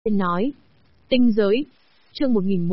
nói. Tinh giới. Chương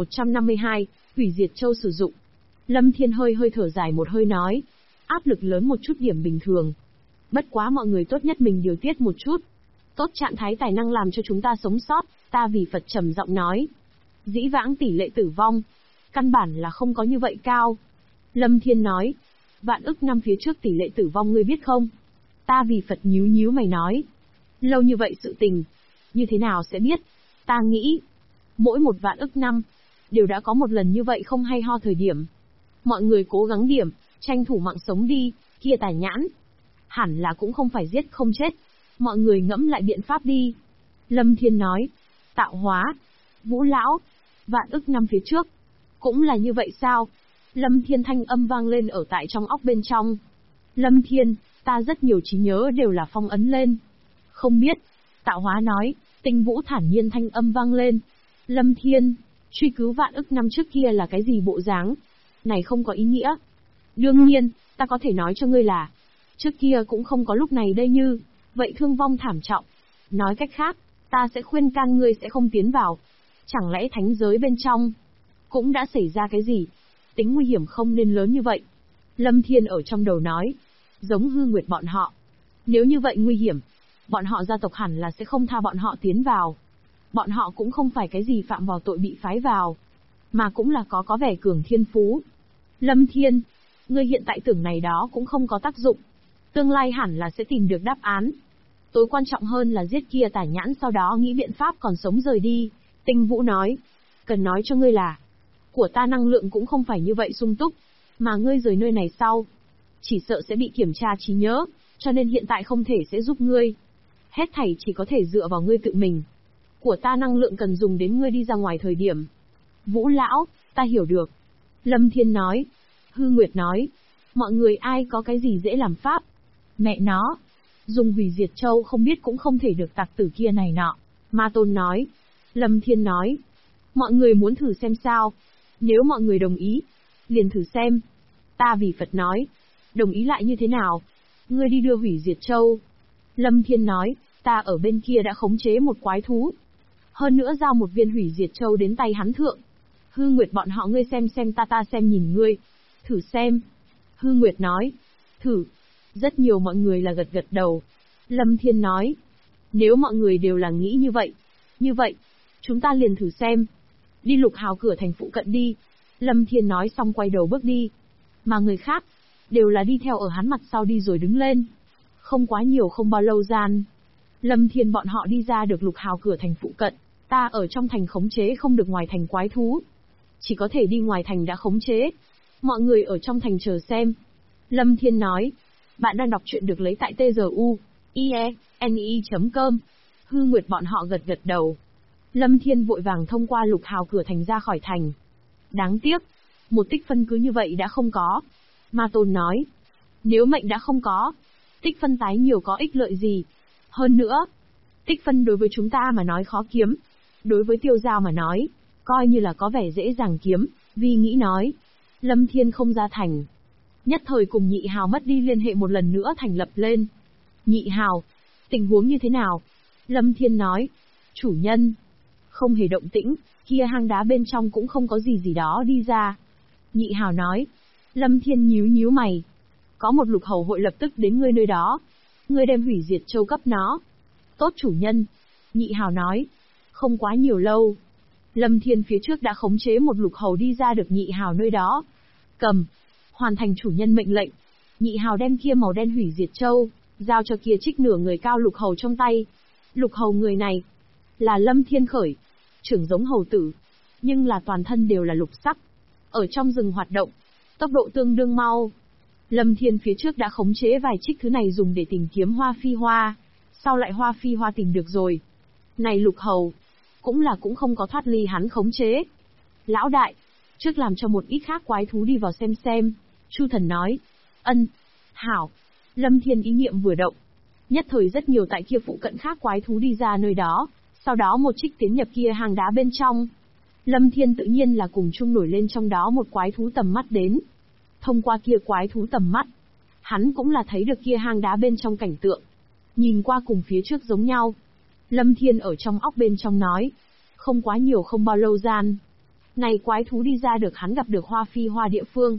1152, hủy diệt châu sử dụng. Lâm Thiên hơi thở dài một hơi nói. Áp lực lớn một chút điểm bình thường. Bất quá mọi người tốt nhất mình điều tiết một chút. Tốt trạng thái tài năng làm cho chúng ta sống sót, ta vì Phật trầm giọng nói. Dĩ vãng tỷ lệ tử vong, căn bản là không có như vậy cao. Lâm Thiên nói. Vạn ức năm phía trước tỷ lệ tử vong ngươi biết không? Ta vì Phật nhíu mày nói. Lâu như vậy sự tình, như thế nào sẽ biết? Ta nghĩ, mỗi một vạn ức năm, đều đã có một lần như vậy không hay ho thời điểm. Mọi người cố gắng điểm, tranh thủ mạng sống đi, kia Tài Nhãn. Hẳn là cũng không phải giết không chết. Mọi người ngẫm lại biện pháp đi. Lâm Thiên nói. Tạo hóa. Vũ lão. Vạn ức năm phía trước. Cũng là như vậy sao? Lâm Thiên thanh âm vang lên ở tại trong óc bên trong. Lâm Thiên, ta rất nhiều trí nhớ đều là phong ấn lên. Không biết. Tạo hóa nói. Tinh Vũ thản nhiên thanh âm vang lên. Lâm Thiên, truy cứu vạn ức năm trước kia là cái gì bộ dáng? Này không có ý nghĩa. Đương nhiên, ta có thể nói cho ngươi là, trước kia cũng không có lúc này đây như, vậy thương vong thảm trọng. Nói cách khác, ta sẽ khuyên can ngươi sẽ không tiến vào. Chẳng lẽ thánh giới bên trong cũng đã xảy ra cái gì? Tính nguy hiểm không nên lớn như vậy. Lâm Thiên ở trong đầu nói, giống Hư Nguyệt bọn họ. Nếu như vậy nguy hiểm, bọn họ gia tộc hẳn là sẽ không tha bọn họ tiến vào. Bọn họ cũng không phải cái gì phạm vào tội bị phái vào, mà cũng là có vẻ cường thiên phú. Lâm Thiên, ngươi hiện tại tưởng này đó cũng không có tác dụng. Tương lai hẳn là sẽ tìm được đáp án. Tối quan trọng hơn là giết kia Tài Nhãn sau đó nghĩ biện pháp còn sống rời đi. Tinh Vũ nói, cần nói cho ngươi là, của ta năng lượng cũng không phải như vậy sung túc, mà ngươi rời nơi này sau, chỉ sợ sẽ bị kiểm tra trí nhớ, cho nên hiện tại không thể sẽ giúp ngươi. Hết thảy chỉ có thể dựa vào ngươi tự mình. Của ta năng lượng cần dùng đến ngươi đi ra ngoài thời điểm. Vũ lão, ta hiểu được. Lâm Thiên nói. Hư Nguyệt nói. Mọi người ai có cái gì dễ làm pháp? Mẹ nó. Dùng hủy diệt châu không biết cũng không thể được tặc tử kia này nọ. Ma Tôn nói. Lâm Thiên nói. Mọi người muốn thử xem sao? Nếu mọi người đồng ý, liền thử xem. Ta vì Phật nói. Đồng ý lại như thế nào? Ngươi đi đưa hủy diệt châu. Lâm Thiên nói. Ta ở bên kia đã khống chế một quái thú. Hơn nữa giao một viên hủy diệt châu đến tay hắn thượng. Hư Nguyệt bọn họ ngươi xem ta xem nhìn ngươi. Thử xem. Hư Nguyệt nói. Thử. Rất nhiều mọi người là gật đầu. Lâm Thiên nói. Nếu mọi người đều là nghĩ như vậy, chúng ta liền thử xem. Đi Lục Hào cửa thành phụ cận đi. Lâm Thiên nói xong quay đầu bước đi. Mà người khác, đều là đi theo ở hắn mặt sau đi rồi đứng lên. Không quá nhiều không bao lâu gian. Lâm Thiên bọn họ đi ra được Lục Hào cửa thành phụ cận. Ta ở trong thành khống chế không được ngoài thành quái thú. Chỉ có thể đi ngoài thành đã khống chế. Mọi người ở trong thành chờ xem. Lâm Thiên nói. Bạn đang đọc chuyện được lấy tại tzu.ie.com. Hư Nguyệt bọn họ gật đầu. Lâm Thiên vội vàng thông qua Lục Hào cửa thành ra khỏi thành. Đáng tiếc, một tích phân cứ như vậy đã không có. Ma Tôn nói. Nếu mệnh đã không có, tích phân tái nhiều có ích lợi gì? Hơn nữa, tích phân đối với chúng ta mà nói khó kiếm. Đối với Tiêu Giao mà nói, coi như là có vẻ dễ dàng kiếm, vì nghĩ nói. Lâm Thiên không ra thành. Nhất thời cùng Nhị Hào mất đi liên hệ một lần nữa thành lập lên. Nhị Hào, tình huống như thế nào? Lâm Thiên nói. Chủ nhân, không hề động tĩnh, kia hang đá bên trong cũng không có gì đó đi ra. Nhị Hào nói. Lâm Thiên nhíu mày. Có một Lục Hầu hội lập tức đến ngươi nơi đó. Ngươi đem hủy diệt châu cấp nó. Tốt chủ nhân. Nhị Hào nói. Không quá nhiều lâu. Lâm Thiên phía trước đã khống chế một Lục Hầu đi ra được Nhị Hào nơi đó. Cầm. Hoàn thành chủ nhân mệnh lệnh. Nhị Hào đem kia màu đen hủy diệt châu, giao cho kia trích nửa người cao Lục Hầu trong tay. Lục Hầu người này, là Lâm Thiên khởi. Trưởng giống hầu tử. Nhưng là toàn thân đều là lục sắc. Ở trong rừng hoạt động. Tốc độ tương đương mau. Lâm Thiên phía trước đã khống chế vài trích thứ này dùng để tìm kiếm Hoa Phi Hoa. Sau lại Hoa Phi Hoa tìm được rồi. Này Lục Hầu, cũng không có thoát ly hắn khống chế. Lão đại, trước làm cho một ít khác quái thú đi vào xem. Chu Thần nói. Ân. Hảo. Lâm Thiên ý niệm vừa động. Nhất thời rất nhiều tại kia phụ cận khác quái thú đi ra nơi đó. Sau đó một trích tiến nhập kia hang đá bên trong. Lâm Thiên tự nhiên là cùng chung nổi lên trong đó một quái thú tầm mắt đến. Thông qua kia quái thú tầm mắt, hắn cũng là thấy được kia hang đá bên trong cảnh tượng. Nhìn qua cùng phía trước giống nhau. Lâm Thiên ở trong óc bên trong nói. Không quá nhiều không bao lâu gian. Này quái thú đi ra được hắn gặp được Hoa Phi Hoa địa phương,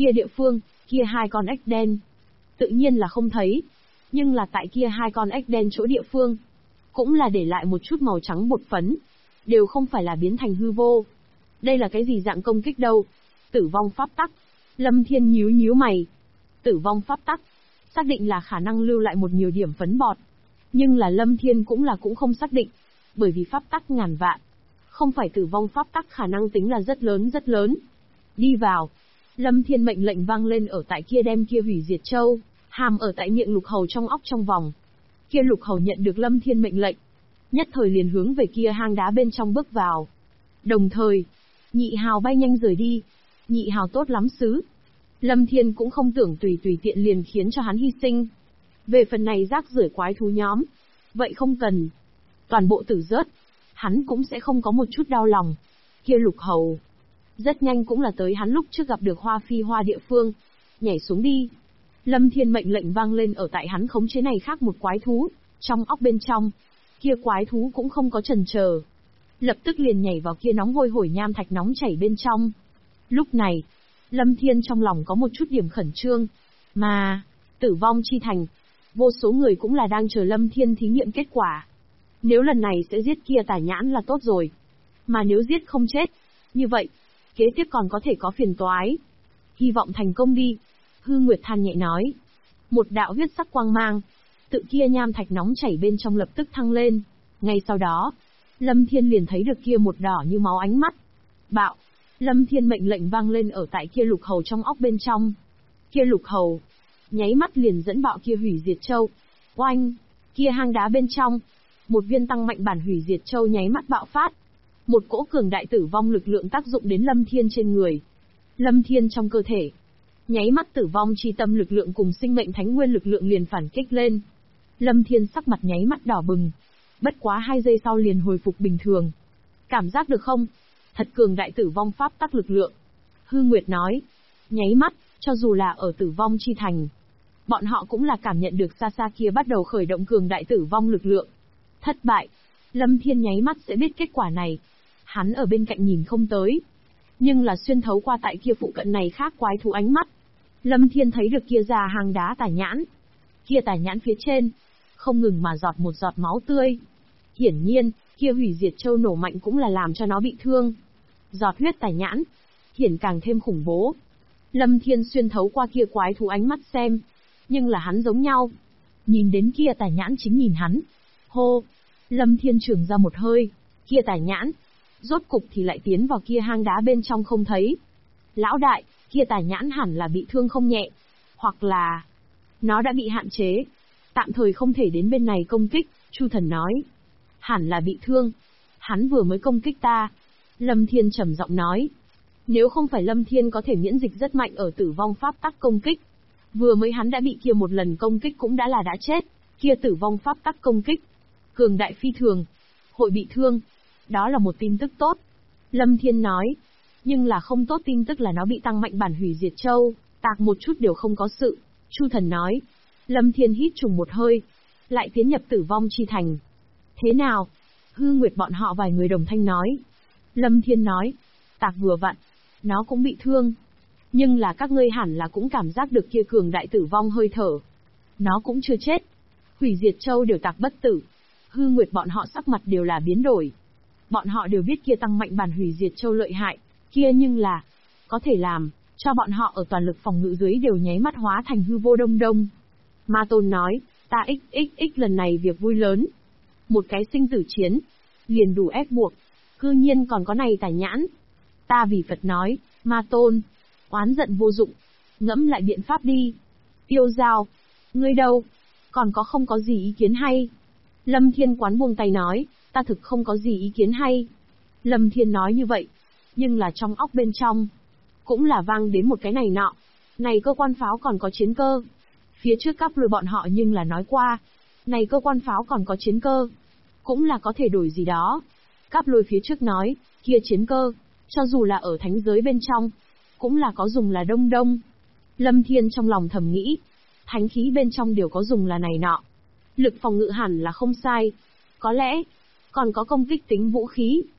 kia hai con ếch đen. Tự nhiên là không thấy. Nhưng là tại kia hai con ếch đen chỗ địa phương, cũng là để lại một chút màu trắng bột phấn. Đều không phải là biến thành hư vô. Đây là cái gì dạng công kích đâu? Tử vong pháp tắc. Lâm Thiên nhíu nhíu mày. Tử vong pháp tắc. Xác định là khả năng lưu lại một nhiều điểm phấn bọt. Nhưng là Lâm Thiên cũng không xác định. Bởi vì pháp tắc ngàn vạn. Không phải tử vong pháp tắc khả năng tính là rất lớn rất lớn. Đi vào. Lâm Thiên mệnh lệnh vang lên ở tại kia đem kia hủy diệt châu, hàm ở tại miệng lục hầu trong óc trong vòng. Kia lục hầu nhận được Lâm Thiên mệnh lệnh. Nhất thời liền hướng về kia hang đá bên trong bước vào. Đồng thời, Nhị Hào bay nhanh rời đi. Nhị Hào tốt lắm xứ. Lâm Thiên cũng không tưởng tùy tiện liền khiến cho hắn hy sinh. Về phần này rác rưởi quái thú nhóm, vậy không cần. Toàn bộ tử rớt, hắn cũng sẽ không có một chút đau lòng. Kia lục hầu, rất nhanh cũng là tới hắn lúc trước gặp được Hoa Phi Hoa địa phương. Nhảy xuống đi. Lâm Thiên mệnh lệnh vang lên ở tại hắn khống chế này khác một quái thú, trong óc bên trong. Kia quái thú cũng không có chần chờ, lập tức liền nhảy vào kia nóng hôi hổi nham thạch nóng chảy bên trong. Lúc này, Lâm Thiên trong lòng có một chút điểm khẩn trương. Mà, tử vong chi thành, vô số người cũng là đang chờ Lâm Thiên thí nghiệm kết quả. Nếu lần này sẽ giết kia tà nhãn là tốt rồi. Mà nếu giết không chết, như vậy, kế tiếp còn có thể có phiền toái. Hy vọng thành công đi. Hư Nguyệt than nhẹ nói. Một đạo huyết sắc quang mang, tự kia nham thạch nóng chảy bên trong lập tức thăng lên. Ngay sau đó, Lâm Thiên liền thấy được kia một đỏ như máu ánh mắt. Bạo! Lâm Thiên mệnh lệnh vang lên ở tại kia lục hầu trong óc bên trong. Kia lục hầu, nháy mắt liền dẫn bạo kia hủy diệt châu. Oanh! Kia hang đá bên trong, một viên tăng mạnh bản hủy diệt châu nháy mắt bạo phát. Một cỗ cường đại tử vong lực lượng tác dụng đến Lâm Thiên trên người. Lâm Thiên trong cơ thể, nháy mắt tử vong chi tâm lực lượng cùng sinh mệnh thánh nguyên lực lượng liền phản kích lên. Lâm Thiên sắc mặt nháy mắt đỏ bừng. Bất quá 2 giây sau liền hồi phục bình thường. Cảm giác được không? Thật cường đại tử vong pháp tắc lực lượng. Hư Nguyệt nói. Nháy mắt, cho dù là ở tử vong chi thành, bọn họ cũng là cảm nhận được xa xa kia bắt đầu khởi động cường đại tử vong lực lượng. Thất bại. Lâm Thiên nháy mắt sẽ biết kết quả này. Hắn ở bên cạnh nhìn không tới. Nhưng là xuyên thấu qua tại kia phụ cận này khác quái thú ánh mắt. Lâm Thiên thấy được kia già hang đá tà nhãn. Kia tà nhãn phía trên, không ngừng mà giọt một giọt máu tươi. Hiển nhiên, kia hủy diệt châu nổ mạnh cũng là làm cho nó bị thương. Giọt huyết tà nhãn, hiển càng thêm khủng bố. Lâm Thiên xuyên thấu qua kia quái thú ánh mắt xem. Nhưng là hắn giống nhau. Nhìn đến kia tà nhãn chính nhìn hắn. Hô! Lâm Thiên trường ra một hơi. Kia tà nhãn, rốt cục thì lại tiến vào kia hang đá bên trong không thấy. Lão đại, kia tà nhãn hẳn là bị thương không nhẹ. Hoặc là, nó đã bị hạn chế. Tạm thời không thể đến bên này công kích, Chu Thần nói. Hẳn là bị thương. Hắn vừa mới công kích ta. Lâm Thiên trầm giọng nói. Nếu không phải Lâm Thiên có thể miễn dịch rất mạnh ở tử vong pháp tắc công kích. Vừa mới hắn đã bị kia một lần công kích cũng đã là đã chết. Kia tử vong pháp tắc công kích. Cường đại phi thường. Hội bị thương. Đó là một tin tức tốt. Lâm Thiên nói. Nhưng là không tốt tin tức là nó bị tăng mạnh bản hủy diệt châu. Tạc một chút đều không có sự. Chu Thần nói. Lâm Thiên hít trùng một hơi. Lại tiến nhập tử vong chi thành. Thế nào? Hư Nguyệt bọn họ vài người đồng thanh nói. Lâm Thiên nói. Tạc vừa vặn. Nó cũng bị thương. Nhưng là các ngươi hẳn là cũng cảm giác được kia cường đại tử vong hơi thở. Nó cũng chưa chết. Hủy diệt châu đều tạc bất tử. Hư Nguyệt bọn họ sắc mặt đều là biến đổi. Bọn họ đều biết kia tăng mạnh bản hủy diệt châu lợi hại. Kia nhưng là, có thể làm, cho bọn họ ở toàn lực phòng ngự dưới đều nháy mắt hóa thành hư vô đông đông. Ma Tôn nói, ta xxx lần này việc vui lớn. Một cái sinh tử chiến, liền đủ ép buộc. Cư nhiên còn có này tà nhãn. Ta vì Phật nói, Ma Tôn, oán giận vô dụng. Ngẫm lại biện pháp đi. Tiêu Giao, ngươi đâu? Còn có không có gì ý kiến hay? Lâm Thiên Quán buông tay nói, ta thực không có gì ý kiến hay. Lâm Thiên nói như vậy, nhưng là trong óc bên trong, cũng là vang đến một cái này nọ. Này cơ quan pháo còn có chiến cơ. Phía trước Cáp Lôi bọn họ nhưng là nói qua, này cơ quan pháo còn có chiến cơ, cũng là có thể đổi gì đó. Cáp Lôi phía trước nói, kia chiến cơ, cho dù là ở thánh giới bên trong, cũng là có dùng là đông đông. Lâm Thiên trong lòng thầm nghĩ, thánh khí bên trong đều có dùng là này nọ. Lực phòng ngự hẳn là không sai. Có lẽ, còn có công kích tính vũ khí.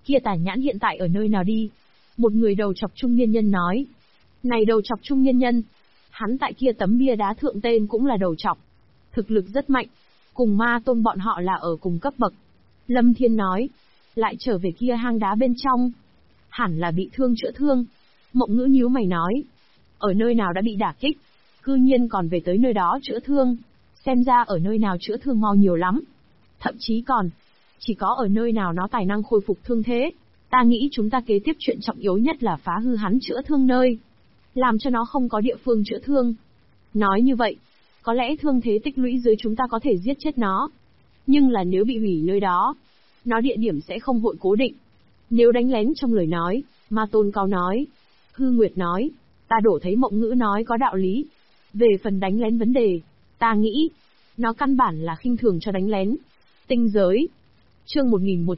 Kia Tả Nhãn hiện tại ở nơi nào đi? Một người đầu chọc trung niên nhân nói. Này đầu chọc trung niên nhân, hắn tại kia tấm bia đá thượng tên cũng là đầu chọc. Thực lực rất mạnh, cùng ma tôn bọn họ là ở cùng cấp bậc. Lâm Thiên nói, lại trở về kia hang đá bên trong. Hẳn là bị thương chữa thương. Mộng Ngữ nhíu mày nói, ở nơi nào đã bị đả kích, cư nhiên còn về tới nơi đó chữa thương. Xem ra ở nơi nào chữa thương mau nhiều lắm. Thậm chí còn, chỉ có ở nơi nào nó tài năng khôi phục thương thế. Ta nghĩ chúng ta kế tiếp chuyện trọng yếu nhất là phá hư hắn chữa thương nơi. Làm cho nó không có địa phương chữa thương. Nói như vậy, có lẽ thương thế tích lũy dưới chúng ta có thể giết chết nó. Nhưng là nếu bị hủy nơi đó, nó địa điểm sẽ không vội cố định. Nếu đánh lén trong lời nói, Ma Tôn Cao nói. Hư Nguyệt nói, ta đổ thấy Mộng Ngữ nói có đạo lý. Về phần đánh lén vấn đề, ta nghĩ, nó căn bản là khinh thường cho đánh lén. Tinh giới. Chương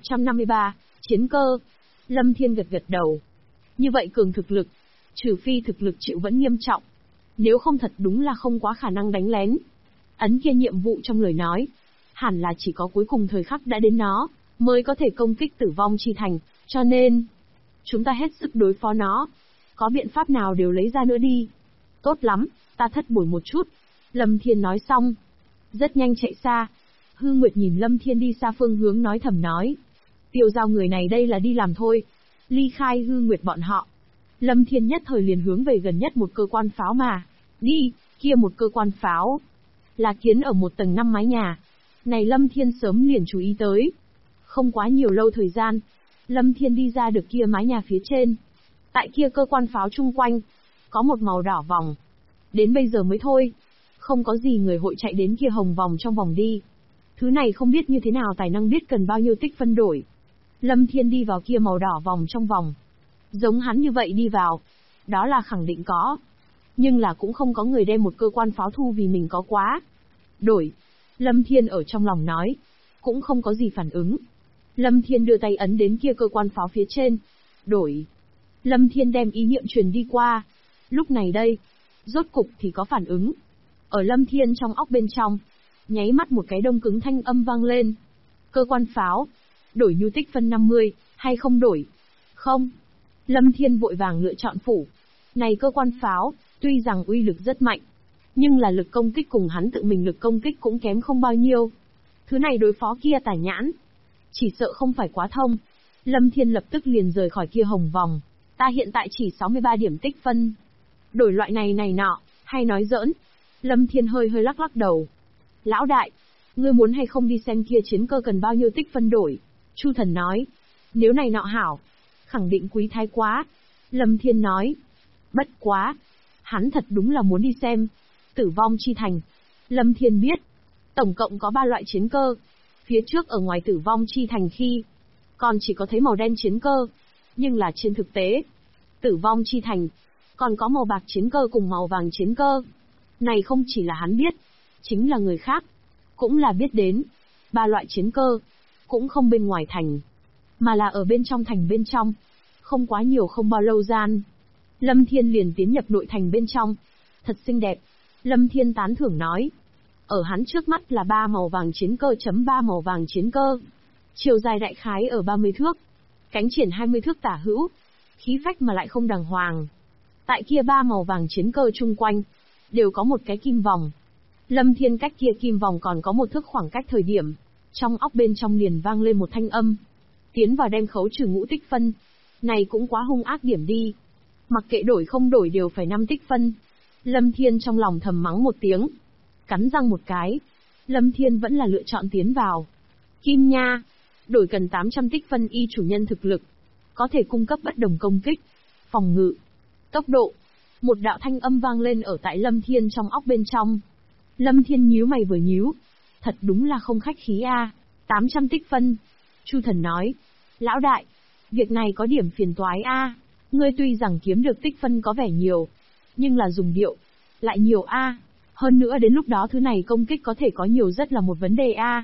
1153, Chiến cơ. Lâm Thiên gật gật đầu. Như vậy cường thực lực, trừ phi thực lực chịu vẫn nghiêm trọng. Nếu không thật đúng là không quá khả năng đánh lén. Ấn kia nhiệm vụ trong lời nói, hẳn là chỉ có cuối cùng thời khắc đã đến nó, mới có thể công kích Tử Vong Chi Thành, cho nên, chúng ta hết sức đối phó nó. Có biện pháp nào đều lấy ra nữa đi. Tốt lắm, ta thất bồi một chút. Lâm Thiên nói xong, rất nhanh chạy xa. Hư Nguyệt nhìn Lâm Thiên đi xa phương hướng nói thầm nói. Tiêu Giao người này đây là đi làm thôi. Ly khai Hư Nguyệt bọn họ. Lâm Thiên nhất thời liền hướng về gần nhất một cơ quan pháo mà. Đi, kia một cơ quan pháo. Là kiến ở một tầng 5 mái nhà. Này Lâm Thiên sớm liền chú ý tới. Không quá nhiều lâu thời gian, Lâm Thiên đi ra được kia mái nhà phía trên. Tại kia cơ quan pháo chung quanh, có một màu đỏ vòng. Đến bây giờ mới thôi. Không có gì người hội chạy đến kia hồng vòng trong vòng đi. Thứ này không biết như thế nào tài năng biết cần bao nhiêu tích phân đổi. Lâm Thiên đi vào kia màu đỏ vòng trong vòng. Giống hắn như vậy đi vào. Đó là khẳng định có. Nhưng là cũng không có người đem một cơ quan pháo thu vì mình có quá. Đổi. Lâm Thiên ở trong lòng nói. Cũng không có gì phản ứng. Lâm Thiên đưa tay ấn đến kia cơ quan pháo phía trên. Đổi. Lâm Thiên đem ý niệm truyền đi qua. Lúc này đây, rốt cục thì có phản ứng. Ở Lâm Thiên trong óc bên trong, nháy mắt một cái đông cứng thanh âm vang lên. Cơ quan pháo, đổi nhu tích phân 50, hay không đổi? Không. Lâm Thiên vội vàng lựa chọn phủ. Này cơ quan pháo, tuy rằng uy lực rất mạnh, nhưng là lực công kích cùng hắn tự mình lực công kích cũng kém không bao nhiêu. Thứ này đối phó kia Tả Nhãn, chỉ sợ không phải quá thông. Lâm Thiên lập tức liền rời khỏi kia hồng vòng. Ta hiện tại chỉ 63 điểm tích phân. Đổi loại này này nọ, hay nói giỡn? Lâm Thiên hơi hơi lắc lắc đầu. Lão đại, ngươi muốn hay không đi xem kia chiến cơ cần bao nhiêu tích phân đổi? Chu Thần nói. Nếu này nọ hảo, khẳng định quý thái quá. Lâm Thiên nói. Bất quá, hắn thật đúng là muốn đi xem. Tử Vong Chi Thành. Lâm Thiên biết, tổng cộng có 3 loại chiến cơ. Phía trước ở ngoài Tử Vong Chi Thành khi, còn chỉ có thấy màu đen chiến cơ. Nhưng là trên thực tế, Tử Vong Chi Thành, còn có màu bạc chiến cơ cùng màu vàng chiến cơ. Này không chỉ là hắn biết, chính là người khác, cũng là biết đến. 3 loại chiến cơ, cũng không bên ngoài thành, mà là ở bên trong thành bên trong. Không quá nhiều không bao lâu gian, Lâm Thiên liền tiến nhập nội thành bên trong. Thật xinh đẹp. Lâm Thiên tán thưởng nói. Ở hắn trước mắt là 3 màu vàng chiến cơ chấm 3 màu vàng chiến cơ. Chiều dài đại khái ở 30 thước. Cánh triển 20 thước tả hữu. Khí phách mà lại không đàng hoàng. Tại kia 3 màu vàng chiến cơ chung quanh, đều có một cái kim vòng. Lâm Thiên cách kia kim vòng còn có một thước khoảng cách thời điểm. Trong óc bên trong liền vang lên một thanh âm. Tiến vào đem khấu trừ ngũ tích phân. Này cũng quá hung ác điểm đi. Mặc kệ đổi không đổi đều phải 5 tích phân. Lâm Thiên trong lòng thầm mắng một tiếng. Cắn răng một cái. Lâm Thiên vẫn là lựa chọn tiến vào. Kim nha. Đổi cần 800 tích phân y chủ nhân thực lực. Có thể cung cấp bất đồng công kích, phòng ngự, tốc độ. Một đạo thanh âm vang lên ở tại Lâm Thiên trong óc bên trong. Lâm Thiên nhíu mày vừa nhíu. Thật đúng là không khách khí a. 800 tích phân. Chu Thần nói. Lão đại, việc này có điểm phiền toái a. Ngươi tuy rằng kiếm được tích phân có vẻ nhiều, nhưng là dùng điệu lại nhiều a. Hơn nữa đến lúc đó thứ này công kích có thể có nhiều rất là một vấn đề a.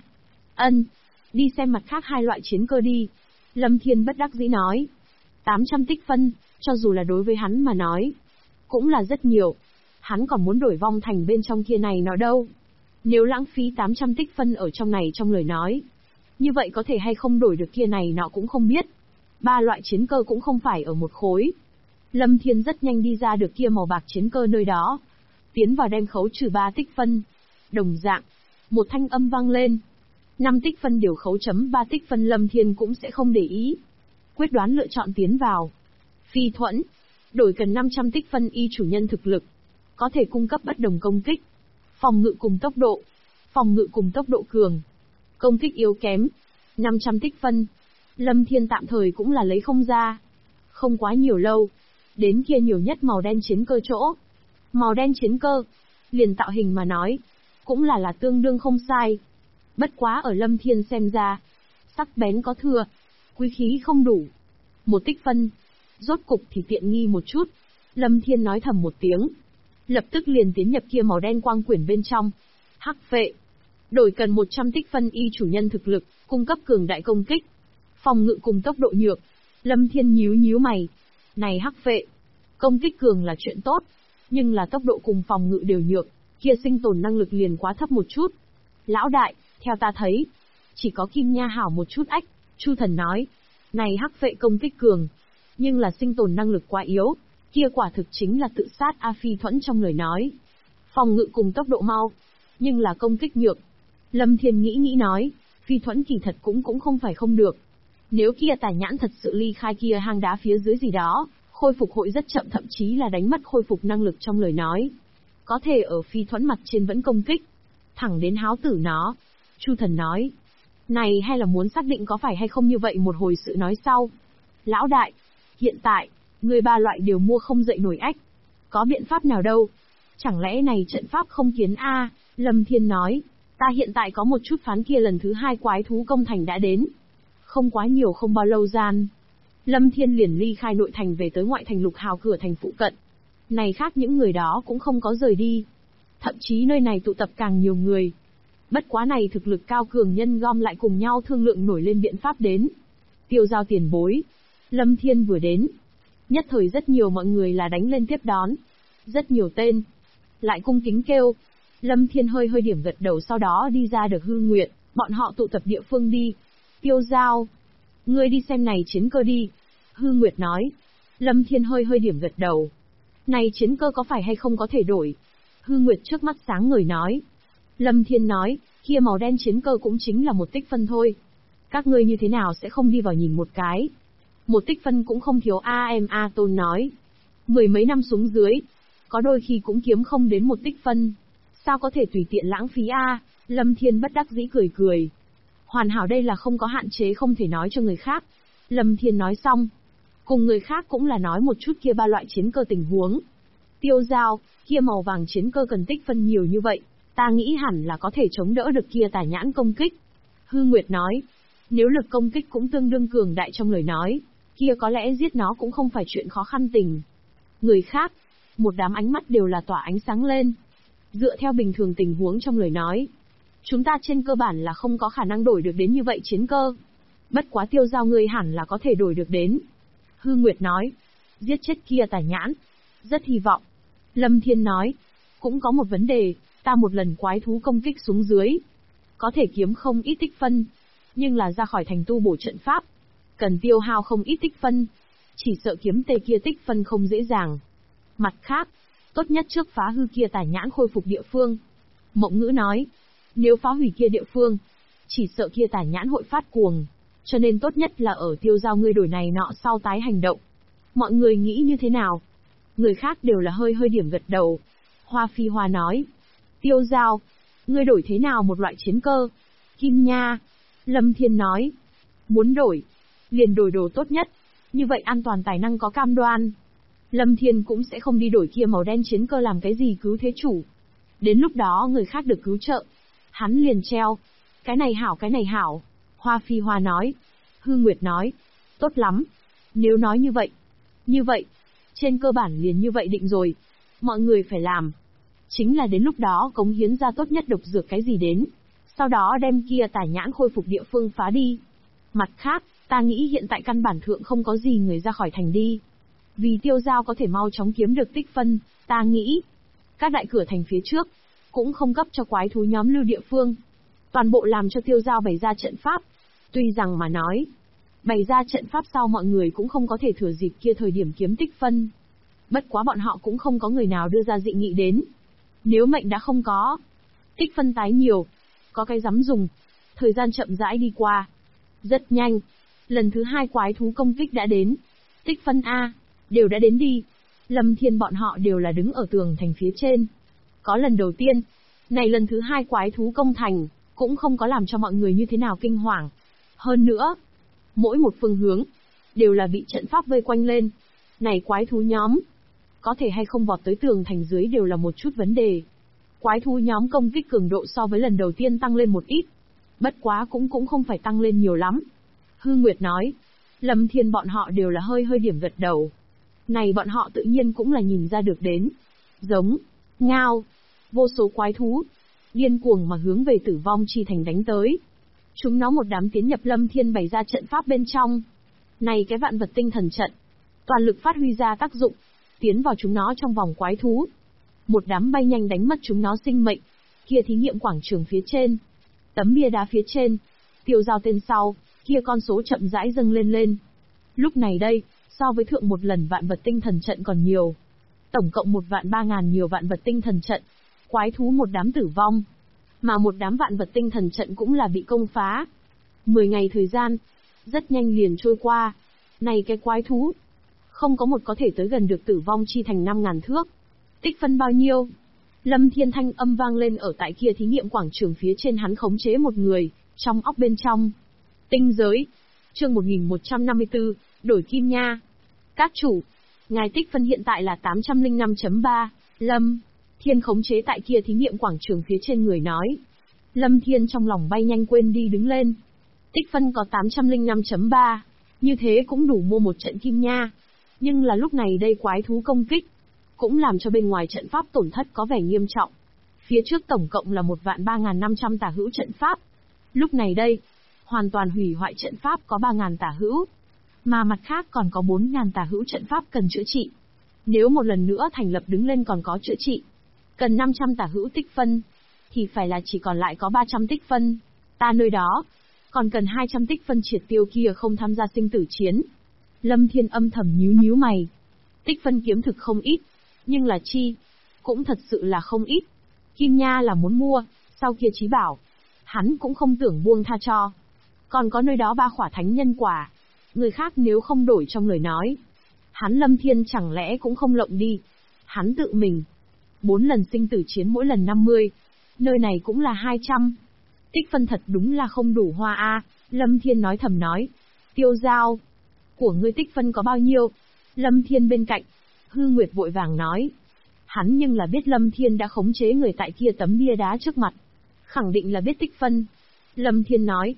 Đi xem mặt khác 2 loại chiến cơ đi. Lâm Thiên bất đắc dĩ nói. 800 tích phân, cho dù là đối với hắn mà nói, cũng là rất nhiều. Hắn còn muốn đổi vong thành bên trong kia này nó đâu. Nếu lãng phí 800 tích phân ở trong này trong lời nói, như vậy có thể hay không đổi được kia này nọ cũng không biết. Ba loại chiến cơ cũng không phải ở một khối. Lâm Thiên rất nhanh đi ra được kia màu bạc chiến cơ nơi đó. Tiến vào đem khấu trừ 3 tích phân. Đồng dạng, một thanh âm vang lên. 5 tích phân điều khấu chấm 3 tích phân Lâm Thiên cũng sẽ không để ý. Quyết đoán lựa chọn tiến vào. Phi thuẫn. Đổi cần 500 tích phân y chủ nhân thực lực. Có thể cung cấp bất đồng công kích. Phòng ngự cùng tốc độ. Phòng ngự cùng tốc độ cường. Công kích yếu kém. 500 tích phân. Lâm Thiên tạm thời cũng là lấy không ra. Không quá nhiều lâu. Đến kia nhiều nhất màu đen chiến cơ chỗ. Màu đen chiến cơ. Liền tạo hình mà nói. Cũng là tương đương không sai. Bất quá ở Lâm Thiên xem ra. Sắc bén có thừa. Quý khí không đủ. 1 tích phân. Rốt cục thì tiện nghi một chút. Lâm Thiên nói thầm một tiếng. Lập tức liền tiến nhập kia màu đen quang quyển bên trong. Hắc vệ. Đổi cần 100 tích phân y chủ nhân thực lực, cung cấp cường đại công kích. Phòng ngự cùng tốc độ nhược. Lâm Thiên nhíu mày. Này hắc vệ. Công kích cường là chuyện tốt. Nhưng là tốc độ cùng phòng ngự đều nhược. Kia sinh tồn năng lực liền quá thấp một chút. Lão đại, theo ta thấy. Chỉ có Kim Nha hảo một chút ách. Chu Thần nói. Này hắc vệ công kích cường. Nhưng là sinh tồn năng lực quá yếu. Kia quả thực chính là tự sát A Phi Thuẫn trong lời nói. Phòng ngự cùng tốc độ mau. Nhưng là công kích nhược. Lâm Thiên nghĩ nói. Phi Thuẫn kỳ thật cũng không phải không được. Nếu kia tà nhãn thật sự ly khai kia hang đá phía dưới gì đó, khôi phục hội rất chậm thậm chí là đánh mất khôi phục năng lực trong lời nói. Có thể ở Phi Thuẫn mặt trên vẫn công kích. Thẳng đến háo tử nó. Chu Thần nói. Này hay là muốn xác định có phải hay không như vậy một hồi sự nói sau. Lão đại. Hiện tại, người 3 loại đều mua không dậy nổi ách. Có biện pháp nào đâu? Chẳng lẽ này trận pháp không kiến A? Lâm Thiên nói. Ta hiện tại có một chút phán kia lần thứ 2 quái thú công thành đã đến. Không quá nhiều không bao lâu gian. Lâm Thiên liền ly khai nội thành về tới ngoại thành Lục Hào cửa thành phụ cận. Này khác những người đó cũng không có rời đi. Thậm chí nơi này tụ tập càng nhiều người. Bất quá này thực lực cao cường nhân gom lại cùng nhau thương lượng nổi lên biện pháp đến. Tiêu giao tiền bối. Lâm Thiên vừa đến. Nhất thời rất nhiều mọi người là đánh lên tiếp đón. Rất nhiều tên. Lại cung kính kêu. Lâm Thiên hơi điểm gật đầu sau đó đi ra được Hư Nguyệt. Bọn họ tụ tập địa phương đi. Tiêu giao. Ngươi đi xem này chiến cơ đi. Hư Nguyệt nói. Lâm Thiên hơi điểm gật đầu. Này chiến cơ có phải hay không có thể đổi? Hư Nguyệt trước mắt sáng ngời nói. Lâm Thiên nói, kia màu đen chiến cơ cũng chính là 1 tích phân thôi. Các ngươi như thế nào sẽ không đi vào nhìn một cái? 1 tích phân cũng không thiếu A Tôn nói. 10 mấy năm xuống dưới, có đôi khi cũng kiếm không đến 1 tích phân. Sao có thể tùy tiện lãng phí A? Lâm Thiên bất đắc dĩ cười. Hoàn hảo đây là không có hạn chế không thể nói cho người khác. Lâm Thiên nói xong. Cùng người khác cũng là nói một chút kia 3 loại chiến cơ tình huống. Tiêu giao, kia màu vàng chiến cơ cần tích phân nhiều như vậy. Ta nghĩ hẳn là có thể chống đỡ được kia tà nhãn công kích. Hư Nguyệt nói. Nếu lực công kích cũng tương đương cường đại trong lời nói, kia có lẽ giết nó cũng không phải chuyện khó khăn tình. Người khác, một đám ánh mắt đều là tỏa ánh sáng lên. Dựa theo bình thường tình huống trong lời nói, chúng ta trên cơ bản là không có khả năng đổi được đến như vậy chiến cơ. Bất quá tiêu giao ngươi hẳn là có thể đổi được đến. Hư Nguyệt nói. Giết chết kia tà nhãn. Rất hy vọng. Lâm Thiên nói. Cũng có một vấn đề, ta một lần quái thú công kích xuống dưới. Có thể kiếm không ít tích phân. Nhưng là ra khỏi thành tu bổ trận pháp. Cần tiêu hao không ít tích phân. Chỉ sợ kiếm tề kia tích phân không dễ dàng. Mặt khác, tốt nhất trước phá hư kia tà nhãn khôi phục địa phương. Mộng Ngữ nói. Nếu phá hủy kia địa phương, chỉ sợ kia tà nhãn hội phát cuồng. Cho nên tốt nhất là ở tiêu giao ngươi đổi này nọ sau tái hành động. Mọi người nghĩ như thế nào? Người khác đều là hơi điểm gật đầu. Hoa Phi Hoa nói. Tiêu giao, ngươi đổi thế nào một loại chiến cơ? Kim Nha. Lâm Thiên nói. Muốn đổi, liền đổi đồ tốt nhất. Như vậy an toàn tài năng có cam đoan. Lâm Thiên cũng sẽ không đi đổi kia màu đen chiến cơ làm cái gì cứu thế chủ. Đến lúc đó người khác được cứu trợ. Hắn liền treo. Cái này hảo. Hoa Phi Hoa nói. Hư Nguyệt nói. Tốt lắm. Nếu nói như vậy, trên cơ bản liền như vậy định rồi. Mọi người phải làm. Chính là đến lúc đó cống hiến ra tốt nhất độc dược cái gì đến. Sau đó đem kia tà nhãn khôi phục địa phương phá đi. Mặt khác, ta nghĩ hiện tại căn bản thượng không có gì người ra khỏi thành đi. Vì tiêu giao có thể mau chóng kiếm được tích phân, ta nghĩ. Các đại cửa thành phía trước, cũng không cấp cho quái thú nhóm lưu địa phương. Toàn bộ làm cho tiêu giao bày ra trận pháp. Tuy rằng mà nói, Bày ra trận pháp sau mọi người cũng không có thể thừa dịp kia thời điểm kiếm tích phân. Bất quá bọn họ cũng không có người nào đưa ra dị nghị đến. Nếu mệnh đã không có, tích phân tái nhiều, có cái dám dùng. Thời gian chậm rãi đi qua. Rất nhanh, lần thứ 2 quái thú công kích đã đến. Tích phân A, đều đã đến đi. Lâm Thiên bọn họ đều là đứng ở tường thành phía trên. Có lần đầu tiên, này lần thứ 2 quái thú công thành, cũng không có làm cho mọi người như thế nào kinh hoàng. Hơn nữa, mỗi một phương hướng, đều là bị trận pháp vây quanh lên. Này quái thú nhóm, có thể hay không vọt tới tường thành dưới đều là một chút vấn đề. Quái thú nhóm công kích cường độ so với lần đầu tiên tăng lên một ít. Bất quá cũng không phải tăng lên nhiều lắm. Hư Nguyệt nói, Lâm Thiên bọn họ đều là hơi điểm gật đầu. Này bọn họ tự nhiên cũng là nhìn ra được đến. Giống, ngao, vô số quái thú, điên cuồng mà hướng về tử vong chi thành đánh tới. Chúng nó một đám tiến nhập Lâm Thiên bày ra trận pháp bên trong. Này cái vạn vật tinh thần trận, toàn lực phát huy ra tác dụng, tiến vào chúng nó trong vòng quái thú. Một đám bay nhanh đánh mất chúng nó sinh mệnh. Kia thí nghiệm quảng trường phía trên, tấm bia đá phía trên, tiêu giao tên sau, kia con số chậm rãi dâng lên. Lúc này đây, so với thượng một lần vạn vật tinh thần trận còn nhiều. Tổng cộng 1.300.000 nhiều vạn vật tinh thần trận. Quái thú một đám tử vong. Mà một đám vạn vật tinh thần trận cũng là bị công phá. 10 ngày thời gian, rất nhanh liền trôi qua. Này cái quái thú, không có một có thể tới gần được tử vong chi thành 5.000 thước. Tích phân bao nhiêu? Lâm Thiên thanh âm vang lên ở tại kia thí nghiệm quảng trường phía trên, hắn khống chế một người, trong óc bên trong. Tinh giới. Chương 1154, đổi kim nha. Các chủ, ngài tích phân hiện tại là 805.3, Lâm Thiên khống chế tại kia thí nghiệm quảng trường phía trên người nói. Lâm Thiên trong lòng bay nhanh quên đi đứng lên. Tích phân có 805.3, như thế cũng đủ mua một trận kim nha. Nhưng là lúc này đây quái thú công kích, cũng làm cho bên ngoài trận pháp tổn thất có vẻ nghiêm trọng. Phía trước tổng cộng là 1.3.500 tả hữu trận pháp. Lúc này đây, hoàn toàn hủy hoại trận pháp có 3.000 tả hữu. Mà mặt khác còn có 4.000 tả hữu trận pháp cần chữa trị. Nếu một lần nữa thành lập đứng lên còn có chữa trị, cần 500 tả hữu tích phân, thì phải là chỉ còn lại có 300 tích phân. Ta nơi đó, còn cần 200 tích phân triệt tiêu kia không tham gia sinh tử chiến. Lâm Thiên âm thầm nhíu mày. Tích phân kiếm thực không ít, nhưng là chi, cũng thật sự là không ít. Kim nha là muốn mua, sau kia chí bảo, hắn cũng không tưởng buông tha cho. Còn có nơi đó 3 khỏa thánh nhân quả, người khác nếu không đổi trong lời nói, hắn Lâm Thiên chẳng lẽ cũng không lộng đi. Hắn tự mình, 4 lần sinh tử chiến mỗi lần 50, nơi này cũng là 200. Tích phân thật đúng là không đủ hoa a. Lâm Thiên nói thầm nói. Tiêu Giao, của ngươi tích phân có bao nhiêu? Lâm Thiên bên cạnh, Hư Nguyệt vội vàng nói. Hắn nhưng là biết Lâm Thiên đã khống chế người tại kia tấm bia đá trước mặt, khẳng định là biết tích phân. Lâm Thiên nói,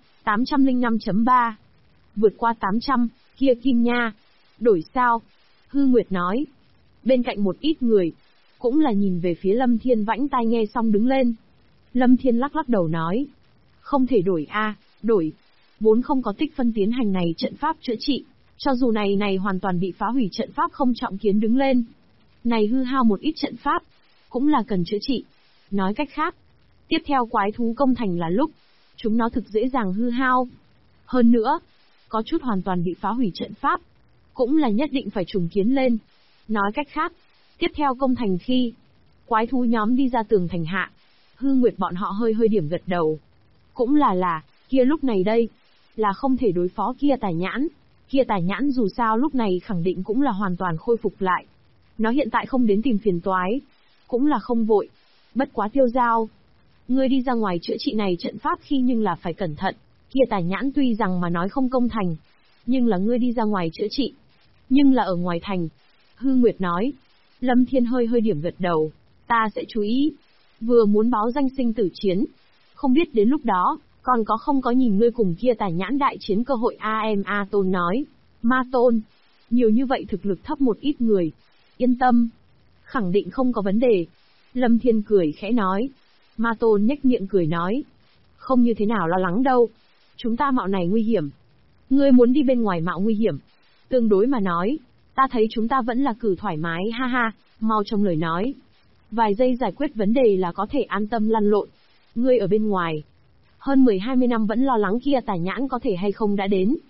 805.3. Vượt qua 800, kia kim nha. Đổi sao? Hư Nguyệt nói. Bên cạnh một ít người, cũng là nhìn về phía Lâm Thiên vãnh tai nghe xong đứng lên. Lâm Thiên lắc đầu nói. Không thể đổi a, đổi. Vốn không có tích phân tiến hành này trận pháp chữa trị. Cho dù này hoàn toàn bị phá hủy trận pháp không trọng kiến đứng lên. Này hư hao một ít trận pháp, cũng là cần chữa trị. Nói cách khác, tiếp theo quái thú công thành là lúc, chúng nó thực dễ dàng hư hao. Hơn nữa, có chút hoàn toàn bị phá hủy trận pháp, cũng là nhất định phải trùng kiến lên. Nói cách khác, tiếp theo công thành khi, quái thú nhóm đi ra tường thành hạ, Hư Nguyệt bọn họ hơi điểm gật đầu. Cũng là, kia lúc này đây, là không thể đối phó kia Tà Nhãn. Kia Tà Nhãn dù sao lúc này khẳng định cũng là hoàn toàn khôi phục lại. Nó hiện tại không đến tìm phiền toái, cũng là không vội. Bất quá Tiêu Giao, ngươi đi ra ngoài chữa trị này trận pháp khi nhưng là phải cẩn thận. Kia Tà Nhãn tuy rằng mà nói không công thành, nhưng là ngươi đi ra ngoài chữa trị, nhưng là ở ngoài thành. Hư Nguyệt nói. Lâm Thiên hơi điểm gật đầu. Ta sẽ chú ý. Vừa muốn báo danh sinh tử chiến, không biết đến lúc đó, còn có không có nhìn ngươi cùng kia Tà Nhãn đại chiến cơ hội. A Tôn nói. Ma Tôn, nhiều như vậy thực lực thấp một ít người, yên tâm, khẳng định không có vấn đề. Lâm Thiên cười khẽ nói. Ma Tôn nhếch miệng cười nói. Không như thế nào lo lắng đâu. Chúng ta mạo này nguy hiểm. Ngươi muốn đi bên ngoài mạo nguy hiểm. Tương đối mà nói, ta thấy chúng ta vẫn là cử thoải mái ha ha, mau trong lời nói. Vài giây giải quyết vấn đề là có thể an tâm lăn lộn. Ngươi ở bên ngoài, hơn 10-20 năm vẫn lo lắng kia Tà Nhãn có thể hay không đã đến.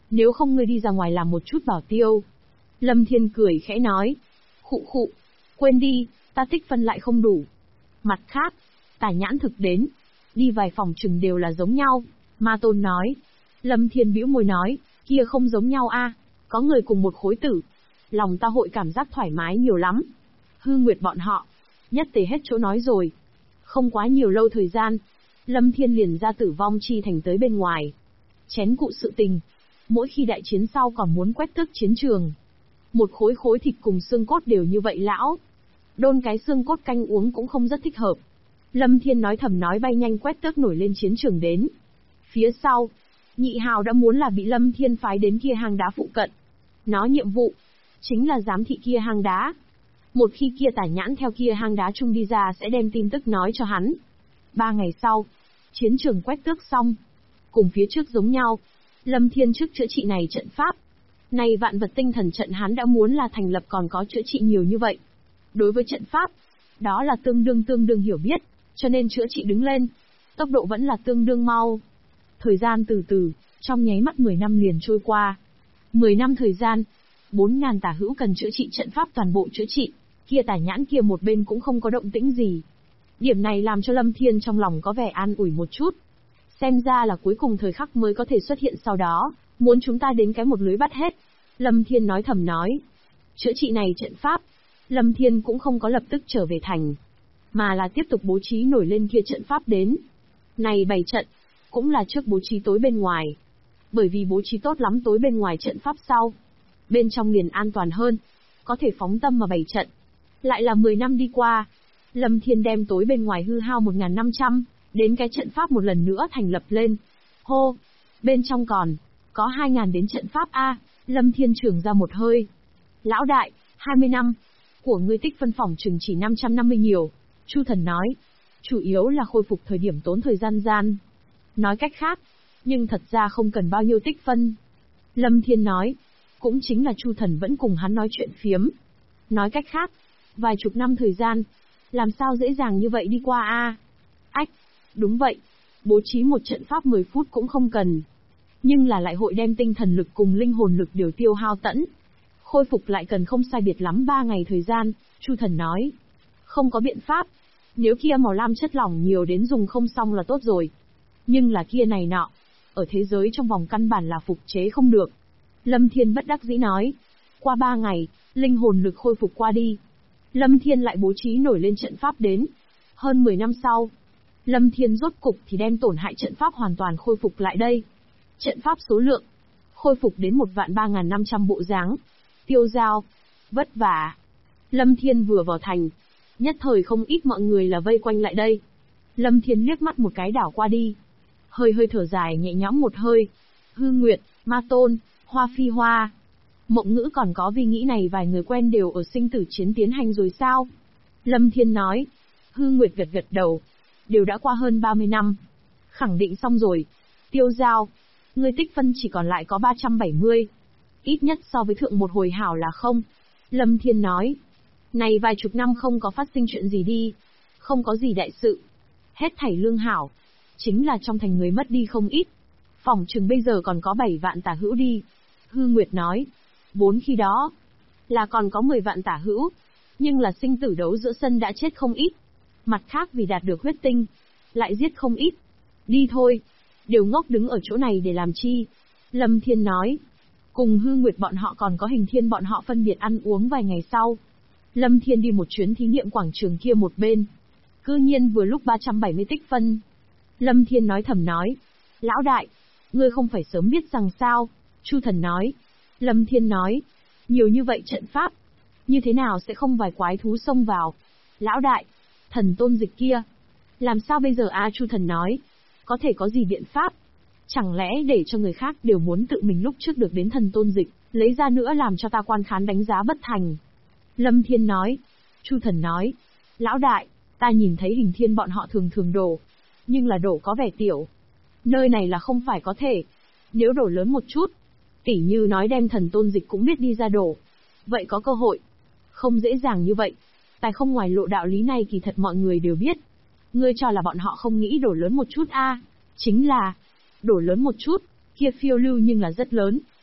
Nếu không ngươi đi ra ngoài làm một chút bảo tiêu. Lâm Thiên cười khẽ nói. Khụ khụ, quên đi, ta tích phân lại không đủ. Mặt khác, Tả Nhãn thực đến, đi vài phòng chừng đều là giống nhau. Ma Tôn nói. Lâm Thiên bĩu môi nói, kia không giống nhau a, có người cùng một khối tử. Lòng ta hội cảm giác thoải mái nhiều lắm. Hư Nguyệt bọn họ, nhất tề hết chỗ nói rồi. Không quá nhiều lâu thời gian, Lâm Thiên liền ra Tử Vong Chi Thành tới bên ngoài. Chén cụ sự tình, mỗi khi đại chiến sau còn muốn quét tước chiến trường. Một khối khối thịt cùng xương cốt đều như vậy lão. Đôn cái xương cốt canh uống cũng không rất thích hợp. Lâm Thiên nói thầm nói bay nhanh quét tước nổi lên chiến trường đến. Phía sau, Nhị Hào đã muốn là bị Lâm Thiên phái đến kia hang đá phụ cận. Nó nhiệm vụ, chính là giám thị kia hang đá. Một khi kia Tả Nhãn theo kia hang đá chung đi ra sẽ đem tin tức nói cho hắn. 3 ngày sau, chiến trường quét tước xong. Cùng phía trước giống nhau, Lâm Thiên trước chữa trị này trận pháp. Này vạn vật tinh thần trận hắn đã muốn là thành lập còn có chữa trị nhiều như vậy. Đối với trận pháp, đó là tương đương hiểu biết, cho nên chữa trị đứng lên. Tốc độ vẫn là tương đương mau. Thời gian từ từ, trong nháy mắt 10 năm liền trôi qua. 10 năm thời gian, 4.000 tả hữu cần chữa trị trận pháp toàn bộ chữa trị, kia Tả Nhãn kia một bên cũng không có động tĩnh gì. Điểm này làm cho Lâm Thiên trong lòng có vẻ an ủi một chút. Xem ra là cuối cùng thời khắc mới có thể xuất hiện sau đó, muốn chúng ta đến cái một lưới bắt hết. Lâm Thiên nói thầm nói. Chữa trị này trận pháp, Lâm Thiên cũng không có lập tức trở về thành, mà là tiếp tục bố trí nổi lên kia trận pháp đến. Này bày trận, cũng là trước bố trí tối bên ngoài. Bởi vì bố trí tốt lắm tối bên ngoài trận pháp sau, bên trong liền an toàn hơn, có thể phóng tâm mà bày trận. Lại là 10 năm đi qua, Lâm Thiên đem tối bên ngoài hư hao 1.500, đến cái trận pháp một lần nữa thành lập lên. Hô, bên trong còn có 2.000 đến trận pháp A, Lâm Thiên trưởng ra một hơi. Lão đại, 20 năm, của ngươi tích phân phỏng chừng chỉ 550 nhiều. Chu Thần nói, chủ yếu là khôi phục thời điểm tốn thời gian. Nói cách khác, nhưng thật ra không cần bao nhiêu tích phân. Lâm Thiên nói, cũng chính là Chu Thần vẫn cùng hắn nói chuyện phiếm. Nói cách khác, vài chục năm thời gian, làm sao dễ dàng như vậy đi qua a? Ách, đúng vậy, bố trí một trận pháp 10 phút cũng không cần. Nhưng là lại hội đem tinh thần lực cùng linh hồn lực đều tiêu hao tẫn. Khôi phục lại cần không sai biệt lắm 3 ngày thời gian, Chu Thần nói. Không có biện pháp, nếu kia màu lam chất lỏng nhiều đến dùng không xong là tốt rồi. Nhưng là kia này nọ, ở thế giới trong vòng căn bản là phục chế không được. Lâm Thiên bất đắc dĩ nói. Qua 3 ngày, linh hồn lực khôi phục qua đi. Lâm Thiên lại bố trí nổi lên trận pháp đến. Hơn 10 năm sau, Lâm Thiên rốt cục thì đem tổn hại trận pháp hoàn toàn khôi phục lại đây. Trận pháp số lượng, khôi phục đến 1.3500 bộ dáng. Tiêu dao, vất vả. Lâm Thiên vừa vào thành, nhất thời không ít mọi người là vây quanh lại đây. Lâm Thiên liếc mắt một cái đảo qua đi. Hơi thở dài nhẹ nhõm một hơi. Hư Nguyệt, Ma Tôn, Hoa Phi Hoa. Mộng Ngữ còn có Vi Nghĩ này vài người quen đều ở sinh tử chiến tiến hành rồi sao? Lâm Thiên nói. Hư Nguyệt gật đầu. Đều đã qua hơn 30 năm. Khẳng định xong rồi. Tiêu Giao, ngươi tích phân chỉ còn lại có 370. Ít nhất so với thượng một hồi hảo là không. Lâm Thiên nói. Này vài chục năm không có phát sinh chuyện gì đi. Không có gì đại sự. Hết thảy lương hảo. Chính là trong thành người mất đi không ít. Phỏng chừng bây giờ còn có 7 vạn tả hữu đi. Hư Nguyệt nói. Vốn khi đó, là còn có 10 vạn tả hữu. Nhưng là sinh tử đấu giữa sân đã chết không ít. Mặt khác vì đạt được huyết tinh, lại giết không ít. Đi thôi. Đều ngốc đứng ở chỗ này để làm chi? Lâm Thiên nói. Cùng Hư Nguyệt bọn họ còn có Hình Thiên bọn họ phân biệt ăn uống vài ngày sau. Lâm Thiên đi một chuyến thí nghiệm quảng trường kia một bên. Cư nhiên vừa lúc 370 tích phân. Lâm Thiên nói thầm nói. Lão đại, ngươi không phải sớm biết rằng sao? Chu Thần nói. Lâm Thiên nói. Nhiều như vậy trận pháp, như thế nào sẽ không vài quái thú xông vào? Lão đại, thần tôn dịch kia, làm sao bây giờ a? Chu Thần nói. Có thể có gì biện pháp? Chẳng lẽ để cho người khác đều muốn tự mình lúc trước được đến thần tôn dịch, lấy ra nữa làm cho ta quan khán đánh giá bất thành? Lâm Thiên nói. Chu Thần nói. Lão đại, ta nhìn thấy Hình Thiên bọn họ thường đổ, nhưng là đổ có vẻ tiểu. Nơi này là không phải có thể. Nếu đổ lớn một chút, tỉ như nói đem thần tôn dịch cũng biết đi ra đổ, vậy có cơ hội. Không dễ dàng như vậy. Tài không ngoài lộ đạo lý này kỳ thật mọi người đều biết. Ngươi cho là bọn họ không nghĩ đổ lớn một chút a? Chính là, đổ lớn một chút, kia phiêu lưu nhưng là rất lớn,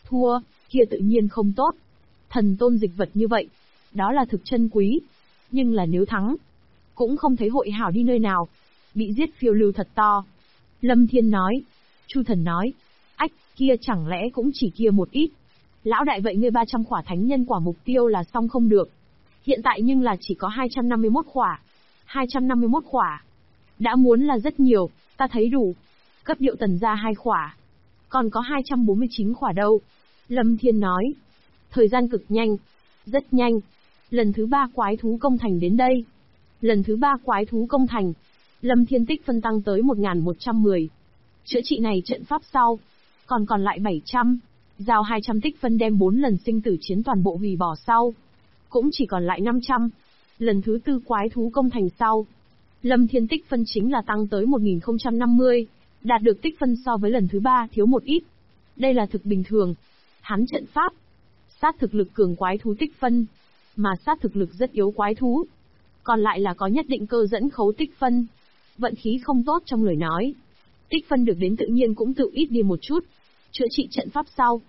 Thua, kia tự nhiên không tốt. Thần tôn dịch vật như vậy, đó là thực chân quý. Nhưng là nếu thắng, cũng không thấy hội hảo đi nơi nào. Bị giết phiêu lưu thật to. Lâm Thiên nói. Chu Thần nói. Ách, kia chẳng lẽ cũng chỉ kia một ít. Lão đại vậy ngươi 300 khỏa thánh nhân quả mục tiêu là xong không được. Hiện tại nhưng là chỉ có 251 khỏa. 251 khỏa. Đã muốn là rất nhiều, ta thấy đủ. Cấp điệu tần ra 2 khỏa. Còn có 249 khỏa đâu. Lâm Thiên nói. Thời gian cực nhanh. Rất nhanh. Lần thứ 3 quái thú công thành đến đây. Lần thứ 3 quái thú công thành. Lâm Thiên tích phân tăng tới 1110. Chữa trị này trận pháp sau. Còn lại 700. Giao 200 tích phân đem 4 lần sinh tử chiến toàn bộ hủy bỏ sau. Cũng chỉ còn lại 500. Lần thứ 4 quái thú công thành sau. Lâm Thiên tích phân chính là tăng tới 1050. Đạt được tích phân so với lần thứ 3 thiếu một ít. Đây là thực bình thường. Hắn trận pháp. Sát thực lực cường quái thú tích phân. Mà sát thực lực rất yếu quái thú. Còn lại là có nhất định cơ dẫn khấu tích phân. Vận khí không tốt trong lời nói. Tích phân được đến tự nhiên cũng tự ít đi một chút. Chữa trị trận pháp sau.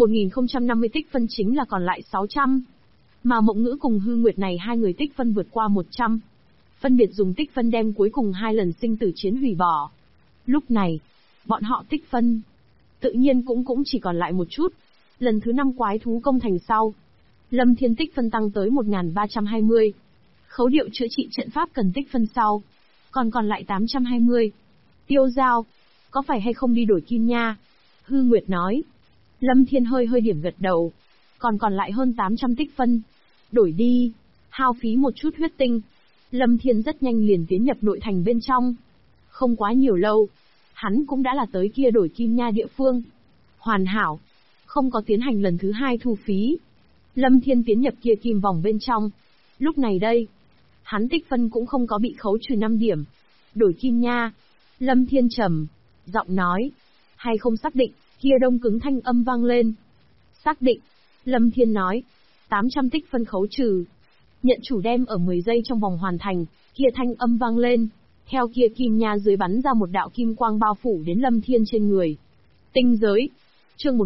1050 tích phân chính là còn lại 600. Mà Mộng Ngữ cùng Hư Nguyệt này hai người tích phân vượt qua 100. Phân biệt dùng tích phân đem cuối cùng 2 lần sinh tử chiến hủy bỏ. Lúc này, bọn họ tích phân tự nhiên cũng chỉ còn lại một chút. Lần thứ 5 quái thú công thành sau. Lâm Thiên tích phân tăng tới 1320. Khấu điệu chữa trị trận pháp cần tích phân sau. Còn lại 820. Tiêu Giao, có phải hay không đi đổi kim nha? Hư Nguyệt nói. Lâm Thiên hơi điểm gật đầu. Còn lại hơn 800 tích phân. Đổi đi. Hao phí một chút huyết tinh. Lâm Thiên rất nhanh liền tiến nhập nội thành bên trong. Không quá nhiều lâu. Hắn cũng đã là tới kia đổi kim nha địa phương. Hoàn hảo. Không có tiến hành lần thứ 2 thu phí. Lâm Thiên tiến nhập kia kim vòng bên trong. Lúc này đây. Hắn tích phân cũng không có bị khấu trừ 5 điểm. Đổi kim nha. Lâm Thiên trầm giọng nói. Hay không xác định, kia đông cứng thanh âm vang lên. Xác định. Lâm Thiên nói. 800 tích phân khấu trừ. Nhận chủ đem ở 10 giây trong vòng hoàn thành, kia thanh âm vang lên. Theo kia kim nha dưới bắn ra một đạo kim quang bao phủ đến Lâm Thiên trên người. Tinh giới. Chương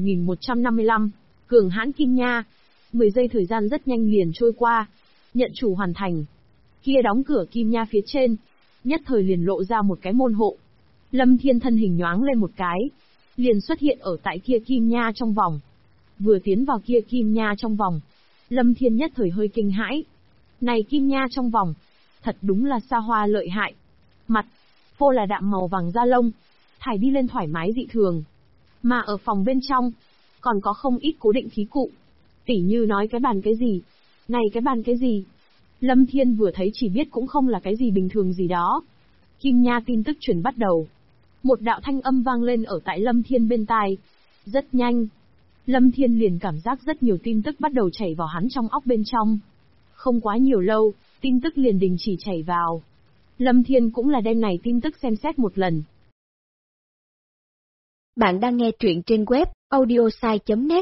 1155. Cường hãn kim nha. 10 giây thời gian rất nhanh liền trôi qua. Nhận chủ hoàn thành. Kia đóng cửa kim nha phía trên. Nhất thời liền lộ ra một cái môn hộ. Lâm Thiên thân hình nhoáng lên một cái. Liền xuất hiện ở tại kia kim nha trong vòng. Vừa tiến vào kia kim nha trong vòng. Lâm Thiên nhất thời hơi kinh hãi. Này kim nha trong vòng. Thật đúng là xa hoa lợi hại. Mặt. Phô là đạm màu vàng da lông. Thải đi lên thoải mái dị thường. Mà ở phòng bên trong. Còn có không ít cố định khí cụ. Tỉ như nói cái bàn cái gì. Này cái bàn cái gì. Lâm Thiên vừa thấy chỉ biết cũng không là cái gì bình thường gì đó. Kim nha tin tức truyền bắt đầu. Một đạo thanh âm vang lên ở tại Lâm Thiên bên tai. Rất nhanh. Lâm Thiên liền cảm giác rất nhiều tin tức bắt đầu chảy vào hắn trong óc bên trong. Không quá nhiều lâu, tin tức liền đình chỉ chảy vào. Lâm Thiên cũng là đem này tin tức xem xét một lần. Bạn đang nghe truyện trên web audiosai.net.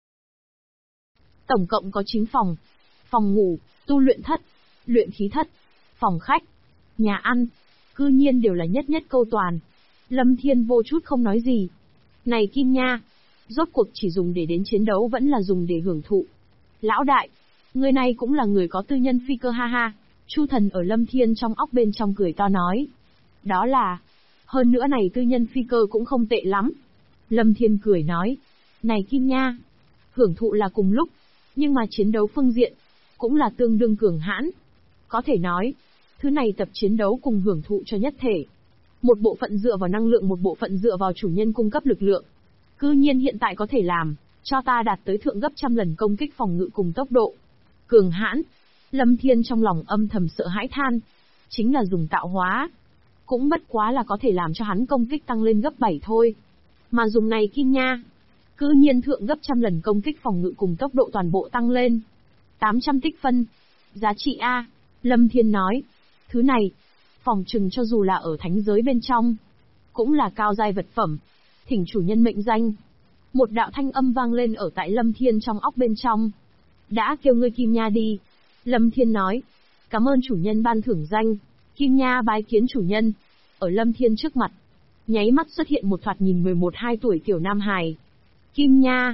Tổng cộng có 9 phòng. Phòng ngủ, tu luyện thất, luyện khí thất, phòng khách, nhà ăn. Cư nhiên đều là nhất câu toàn. Lâm Thiên vô chút không nói gì. Này kim nha, rốt cuộc chỉ dùng để đến chiến đấu vẫn là dùng để hưởng thụ. Lão đại, người này cũng là người có tư nhân phi cơ ha ha. Chu Thần ở Lâm Thiên trong óc bên trong cười to nói. Đó là, hơn nữa này tư nhân phi cơ cũng không tệ lắm. Lâm Thiên cười nói. Này kim nha, hưởng thụ là cùng lúc, nhưng mà chiến đấu phương diện, cũng là tương đương cường hãn. Có thể nói, thứ này tập chiến đấu cùng hưởng thụ cho nhất thể. Một bộ phận dựa vào năng lượng, một bộ phận dựa vào chủ nhân cung cấp lực lượng. Cư nhiên hiện tại có thể làm, cho ta đạt tới thượng gấp trăm lần công kích phòng ngự cùng tốc độ. Cường hãn. Lâm Thiên trong lòng âm thầm sợ hãi than. Chính là dùng tạo hóa. Cũng bất quá là có thể làm cho hắn công kích tăng lên gấp 7 thôi. Mà dùng này kim nha. Cư nhiên thượng gấp trăm lần công kích phòng ngự cùng tốc độ toàn bộ tăng lên. 800 tích phân. Giá trị A. Lâm Thiên nói. Thứ này, phòng trừng cho dù là ở thánh giới bên trong, cũng là cao giai vật phẩm. Thỉnh chủ nhân mệnh danh. Một đạo thanh âm vang lên ở tại Lâm Thiên trong óc bên trong. Đã kêu ngươi kim nha đi. Lâm Thiên nói. Cảm ơn chủ nhân ban thưởng danh. Kim nha bái kiến chủ nhân. Ở Lâm Thiên trước mặt, nháy mắt xuất hiện một thoạt nhìn 11-12 tuổi tiểu nam hài. Kim nha.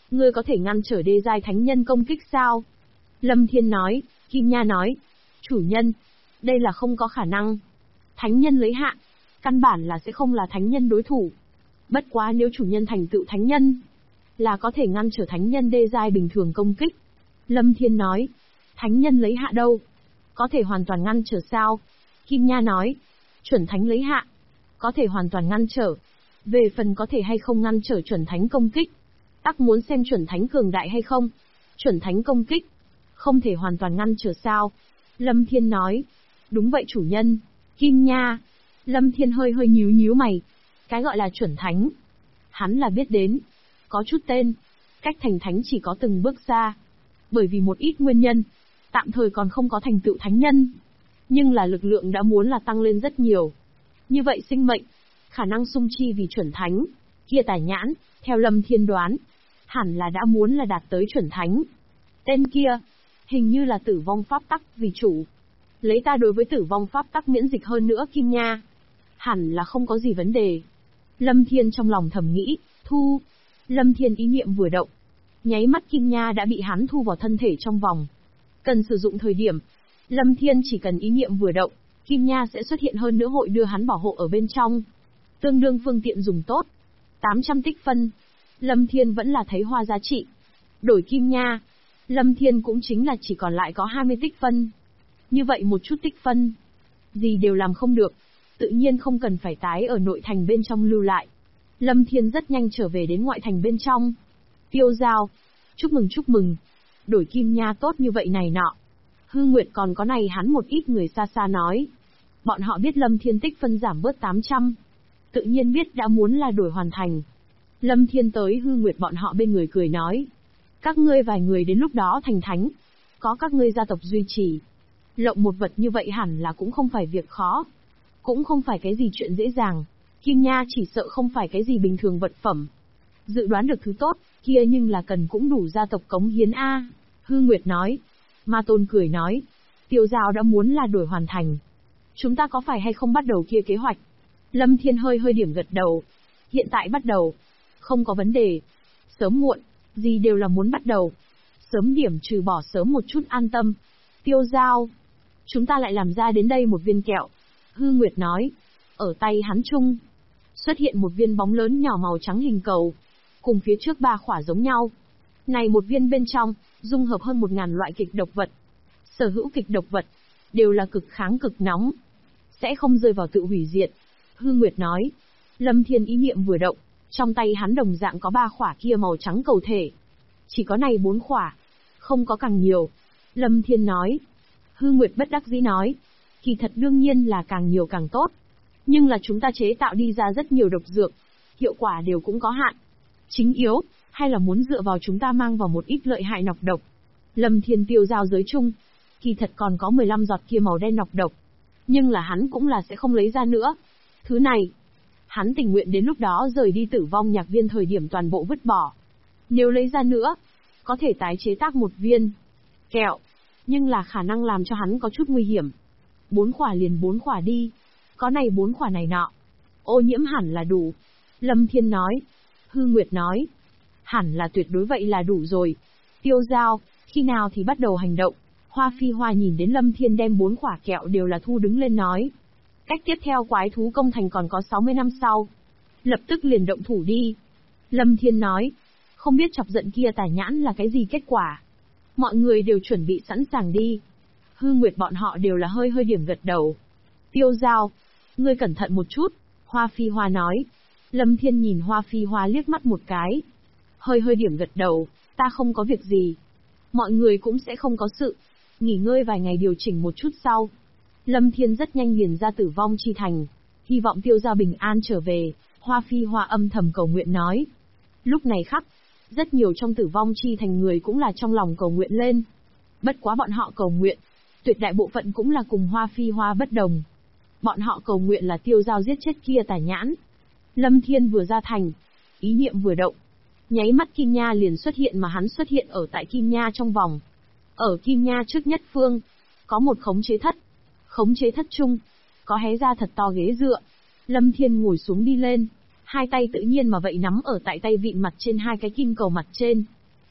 Ngươi có thể ngăn trở đê giai thánh nhân công kích sao? Lâm Thiên nói. Kim Nha nói. Chủ nhân, đây là không có khả năng. Thánh nhân lấy hạn, căn bản là sẽ không là thánh nhân đối thủ. Bất quá nếu chủ nhân thành tựu thánh nhân, là có thể ngăn trở thánh nhân đê giai bình thường công kích. Lâm Thiên nói. Thánh nhân lấy hạ đâu? Có thể hoàn toàn ngăn trở sao? Kim Nha nói. Chuẩn thánh lấy hạ, có thể hoàn toàn ngăn trở. Về phần có thể hay không ngăn trở chuẩn thánh công kích, tắc muốn xem chuẩn thánh cường đại hay không. Chuẩn thánh công kích, không thể hoàn toàn ngăn trở sao? Lâm Thiên nói. Đúng vậy chủ nhân. Kim Nha. Lâm Thiên hơi nhíu nhíu mày. Cái gọi là chuẩn thánh, hắn là biết đến. Có chút tên, cách thành thánh chỉ có từng bước xa. Bởi vì một ít nguyên nhân, tạm thời còn không có thành tựu thánh nhân. Nhưng là lực lượng đã muốn là tăng lên rất nhiều. Như vậy sinh mệnh, khả năng sung chi vì chuẩn thánh, kia tài nhãn, theo Lâm Thiên đoán, hẳn là đã muốn là đạt tới chuẩn thánh. Tên kia, hình như là tử vong pháp tắc vì chủ. Lấy ta đối với tử vong pháp tắc miễn dịch hơn nữa Kim Nha, hẳn là không có gì vấn đề. Lâm Thiên trong lòng thầm nghĩ, thu. Lâm Thiên ý niệm vừa động, nháy mắt Kim Nha đã bị hắn thu vào thân thể trong vòng. Cần sử dụng thời điểm, Lâm Thiên chỉ cần ý niệm vừa động, Kim Nha sẽ xuất hiện hơn nữa hội đưa hắn bảo hộ ở bên trong. Tương đương phương tiện dùng tốt. 800 tích phân. Lâm Thiên vẫn là thấy hoa giá trị. Đổi Kim Nha, Lâm Thiên cũng chính là chỉ còn lại có 20 tích phân. Như vậy một chút tích phân, gì đều làm không được, tự nhiên không cần phải tái ở nội thành bên trong lưu lại. Lâm Thiên rất nhanh trở về đến ngoại thành bên trong. Tiêu Giao, chúc mừng, đổi Kim Nha tốt như vậy này nọ. Hư Nguyệt còn có này hắn một ít người xa xa nói. Bọn họ biết Lâm Thiên tích phân giảm bớt 800. Tự nhiên biết đã muốn là đổi hoàn thành. Lâm Thiên tới Hư Nguyệt bọn họ bên người cười nói. Các ngươi vài người đến lúc đó thành thánh, có các ngươi gia tộc duy trì. Lộng một vật như vậy hẳn là cũng không phải việc khó. Cũng không phải cái gì chuyện dễ dàng. Kim Nha chỉ sợ không phải cái gì bình thường vật phẩm. Dự đoán được thứ tốt, kia nhưng là cần cũng đủ gia tộc cống hiến A. Hư Nguyệt nói. Ma Tôn cười nói. Tiêu Giao đã muốn là đổi hoàn thành. Chúng ta có phải hay không bắt đầu kia kế hoạch? Lâm Thiên hơi điểm gật đầu. Hiện tại bắt đầu. Không có vấn đề. Sớm muộn, gì đều là muốn bắt đầu. Sớm điểm trừ bỏ sớm một chút an tâm. Tiêu Giao. Chúng ta lại làm ra đến đây một viên kẹo. Hư Nguyệt nói. Ở tay hắn chung, xuất hiện một viên bóng lớn nhỏ màu trắng hình cầu. Cùng phía trước 3 khỏa giống nhau. Này một viên bên trong, dung hợp hơn 1000 loại kịch độc vật. Sở hữu kịch độc vật, đều là cực kháng cực nóng. Sẽ không rơi vào tự hủy diệt. Hư Nguyệt nói. Lâm Thiên ý niệm vừa động, trong tay hắn đồng dạng có 3 khỏa kia màu trắng cầu thể. Chỉ có này 4 khỏa, không có càng nhiều. Lâm Thiên nói. Hư Nguyệt bất đắc dĩ nói. Kỳ thật đương nhiên là càng nhiều càng tốt. Nhưng là chúng ta chế tạo đi ra rất nhiều độc dược, hiệu quả đều cũng có hạn. Chính yếu, hay là muốn dựa vào chúng ta mang vào một ít lợi hại nọc độc. Lâm Thiên Tiêu Giao giới chung, kỳ thật còn có 15 giọt kia màu đen nọc độc. Nhưng là hắn cũng là sẽ không lấy ra nữa. Thứ này, hắn tình nguyện đến lúc đó rời đi Tử Vong Nhạc Viên thời điểm toàn bộ vứt bỏ. Nếu lấy ra nữa, có thể tái chế tác một viên kẹo, nhưng là khả năng làm cho hắn có chút nguy hiểm. 4 khỏa liền 4 khỏa đi. Có này 4 khỏa này nọ. Ô nhiễm hẳn là đủ. Lâm Thiên nói. Hư Nguyệt nói. Hẳn là tuyệt đối vậy là đủ rồi. Tiêu Giao, khi nào thì bắt đầu hành động? Hoa Phi Hoa nhìn đến Lâm Thiên đem 4 khỏa kẹo đều là thu đứng lên nói. Cách tiếp theo quái thú công thành còn có 60 năm sau. Lập tức liền động thủ đi. Lâm Thiên nói. Không biết chọc giận kia tài nhãn là cái gì kết quả. Mọi người đều chuẩn bị sẵn sàng đi. Hư Nguyệt bọn họ đều là hơi điểm gật đầu. Tiêu Giao, ngươi cẩn thận một chút, Hoa Phi Hoa nói. Lâm Thiên nhìn Hoa Phi Hoa liếc mắt một cái. Hơi điểm gật đầu, ta không có việc gì. Mọi người cũng sẽ không có sự. Nghỉ ngơi vài ngày điều chỉnh một chút sau. Lâm Thiên rất nhanh liền ra Tử Vong Chi Thành. Hy vọng Tiêu Giao bình an trở về, Hoa Phi Hoa âm thầm cầu nguyện nói. Lúc này khắc, rất nhiều trong Tử Vong Chi Thành người cũng là trong lòng cầu nguyện lên. Bất quá bọn họ cầu nguyện, tuyệt đại bộ phận cũng là cùng Hoa Phi Hoa bất đồng. Bọn họ cầu nguyện là Tiêu Giao giết chết kia tài nhãn. Lâm Thiên vừa ra thành, ý niệm vừa động, nháy mắt Kim Nha liền xuất hiện mà hắn xuất hiện ở tại Kim Nha trong vòng. Ở Kim Nha trước nhất phương, có một khống chế thất. Khống chế thất chung, có hé ra thật to ghế dựa. Lâm Thiên ngồi xuống đi lên, hai tay tự nhiên mà vậy nắm ở tại tay vịn mặt trên hai cái kim cầu mặt trên.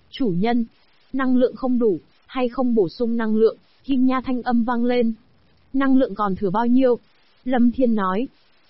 Chủ nhân, năng lượng không đủ, hay không bổ sung năng lượng? Kim Nha thanh âm vang lên. Năng lượng còn thừa bao nhiêu? Lâm Thiên nói.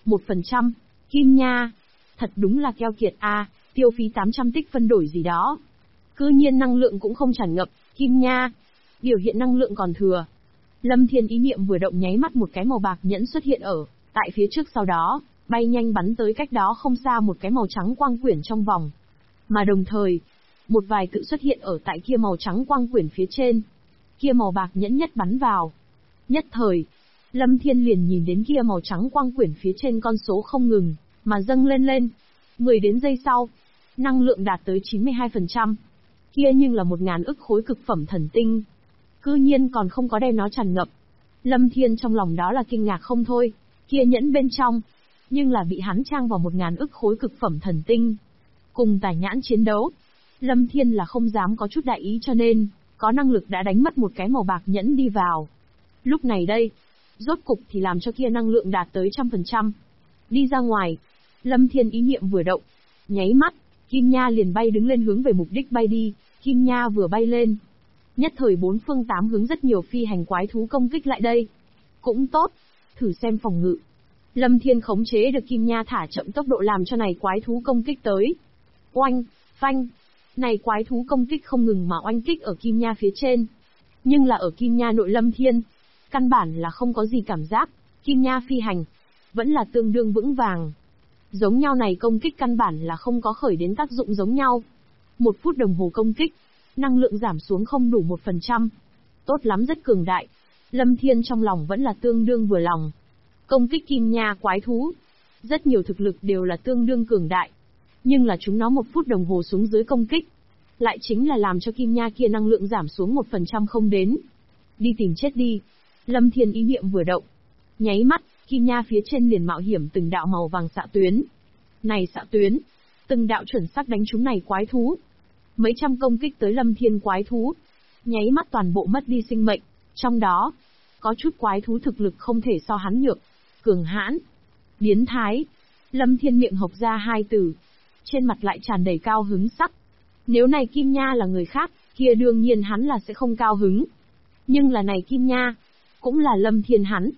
1%. Kim Nha. Thật đúng là keo kiệt a, tiêu phí 800 tích phân đổi gì đó. Cư nhiên năng lượng cũng không tràn ngập, Kim Nha. Biểu hiện năng lượng còn thừa. Lâm Thiên ý niệm vừa động nháy mắt một cái màu bạc nhẫn xuất hiện ở tại phía trước, sau đó bay nhanh bắn tới cách đó không xa một cái màu trắng quang quyển trong vòng. Mà đồng thời, một vài tự xuất hiện ở tại kia màu trắng quang quyển phía trên. Kia màu bạc nhẫn nhất bắn vào. Nhất thời, Lâm Thiên liền nhìn đến kia màu trắng quang quyển phía trên con số không ngừng mà dâng lên lên. 10 đến giây sau, năng lượng đạt tới 92%. Kia nhưng là 1000 ức khối cực phẩm thần tinh. Cư nhiên còn không có đem nó tràn ngập. Lâm Thiên trong lòng đó là kinh ngạc không thôi, kia nhẫn bên trong, nhưng là bị hắn trang vào 1000 ức khối cực phẩm thần tinh. Cùng Tả Nhãn chiến đấu, Lâm Thiên là không dám có chút đại ý cho nên, có năng lực đã đánh mất một cái màu bạc nhẫn đi vào. Lúc này đây, rốt cục thì làm cho kia năng lượng đạt tới 100%. Đi ra ngoài, Lâm Thiên ý niệm vừa động, nháy mắt, Kim Nha liền bay đứng lên hướng về mục đích bay đi. Kim Nha vừa bay lên, nhất thời bốn phương tám hướng rất nhiều phi hành quái thú công kích lại đây. Cũng tốt, thử xem phòng ngự. Lâm Thiên khống chế được Kim Nha thả chậm tốc độ làm cho này quái thú công kích tới. Oanh, phanh. Này quái thú công kích không ngừng mà oanh kích ở Kim Nha phía trên. Nhưng là ở Kim Nha nội Lâm Thiên, căn bản là không có gì cảm giác. Kim Nha phi hành, vẫn là tương đương vững vàng. Giống nhau này công kích căn bản là không có khởi đến tác dụng giống nhau. 1 phút đồng hồ công kích, năng lượng giảm xuống không đủ 1%. Tốt lắm, rất cường đại. Lâm Thiên trong lòng vẫn là tương đương vừa lòng. Công kích Kim Nha quái thú, rất nhiều thực lực đều là tương đương cường đại. Nhưng là chúng nó 1 phút đồng hồ xuống dưới công kích, lại chính là làm cho Kim Nha kia năng lượng giảm xuống 1% không đến. Đi tìm chết đi. Lâm Thiên ý niệm vừa động, nháy mắt, Kim Nha phía trên liền mạo hiểm từng đạo màu vàng xạ tuyến. Này xạ tuyến, từng đạo chuẩn xác đánh trúng này quái thú. Mấy trăm công kích tới Lâm Thiên quái thú, nháy mắt toàn bộ mất đi sinh mệnh. Trong đó, có chút quái thú thực lực không thể so hắn nhược. Cường hãn, biến thái. Lâm Thiên miệng hộc ra 2 từ, trên mặt lại tràn đầy cao hứng sắc. Nếu này Kim Nha là người khác, kia đương nhiên hắn là sẽ không cao hứng. Nhưng là này Kim Nha, cũng là Lâm Thiên hắn.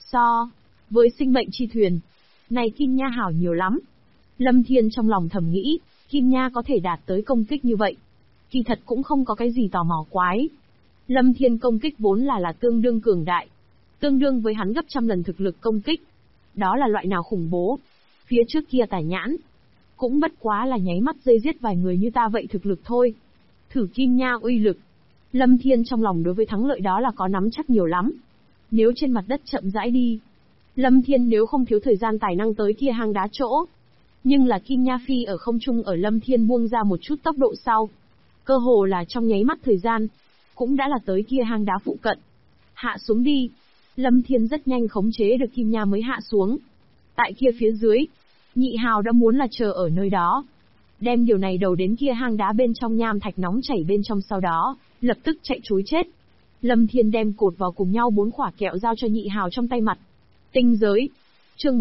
So với sinh mệnh chi thuyền, này Kim Nha hảo nhiều lắm. Lâm Thiên trong lòng thầm nghĩ, Kim Nha có thể đạt tới công kích như vậy, kỳ thật cũng không có cái gì tò mò quái. Lâm Thiên công kích vốn là tương đương cường đại, tương đương với hắn gấp trăm lần thực lực công kích. Đó là loại nào khủng bố. Phía trước kia Tả Nhãn, cũng bất quá là nháy mắt dây giết vài người như ta vậy thực lực thôi. Thử Kim Nha uy lực. Lâm Thiên trong lòng đối với thắng lợi đó là có nắm chắc nhiều lắm. Nếu trên mặt đất chậm rãi đi, Lâm Thiên nếu không thiếu thời gian tài năng tới kia hang đá chỗ. Nhưng là Kim Nha phi ở không trung ở Lâm Thiên buông ra một chút tốc độ sau. Cơ hồ là trong nháy mắt thời gian, cũng đã là tới kia hang đá phụ cận. Hạ xuống đi. Lâm Thiên rất nhanh khống chế được Kim Nha mới hạ xuống. Tại kia phía dưới, Nhị Hào đã muốn là chờ ở nơi đó. Đem điều này đầu đến kia hang đá bên trong nham thạch nóng chảy bên trong, sau đó lập tức chạy trối chết. Lâm Thiên đem cột vào cùng nhau 4 quả kẹo giao cho Nhị Hào trong tay mặt. Tinh giới. Chương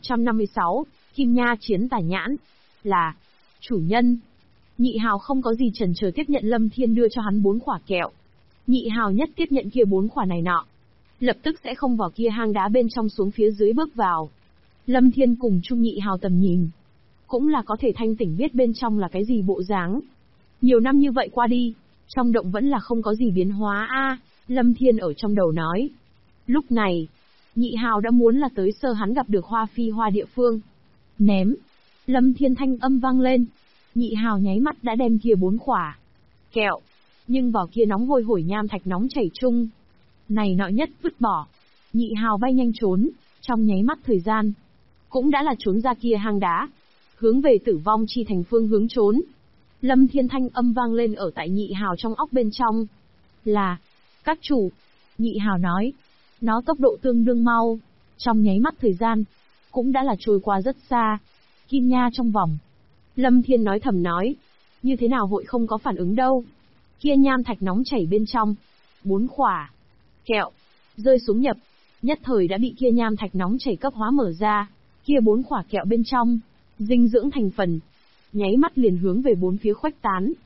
1156, Kim Nha chiến Tả Nhãn. Là chủ nhân. Nhị Hào không có gì chần chờ tiếp nhận Lâm Thiên đưa cho hắn 4 quả kẹo. Nhị Hào nhất tiếp nhận kia 4 quả này nọ, lập tức sẽ không vào kia hang đá bên trong xuống phía dưới bước vào. Lâm Thiên cùng Trung Nhị Hào tầm nhìn, cũng là có thể thanh tỉnh biết bên trong là cái gì bộ dáng. Nhiều năm như vậy qua đi, trong động vẫn là không có gì biến hóa a. Lâm Thiên ở trong đầu nói. Lúc này, Nhị Hào đã muốn là tới sơ hắn gặp được Hoa Phi Hoa địa phương. Ném. Lâm Thiên thanh âm vang lên. Nhị Hào nháy mắt đã đem kia 4 quả kẹo, nhưng vào kia nóng hôi hổi nham thạch nóng chảy chung. Này nọ nhất vứt bỏ. Nhị Hào bay nhanh trốn, trong nháy mắt thời gian, cũng đã là trốn ra kia hang đá, hướng về Tử Vong Chi Thành phương hướng trốn. Lâm Thiên thanh âm vang lên ở tại Nhị Hào trong óc bên trong. Là, các chủ. Nhị Hào nói, nó tốc độ tương đương mau, trong nháy mắt thời gian, cũng đã là trôi qua rất xa. Kim Nha trong vòng. Lâm Thiên nói thầm nói, như thế nào hội không có phản ứng đâu. Kia nham thạch nóng chảy bên trong, 4 quả kẹo rơi xuống nhập, nhất thời đã bị kia nham thạch nóng chảy cấp hóa mở ra. Kia 4 quả kẹo bên trong, dinh dưỡng thành phần, nháy mắt liền hướng về 4 phía khuếch tán.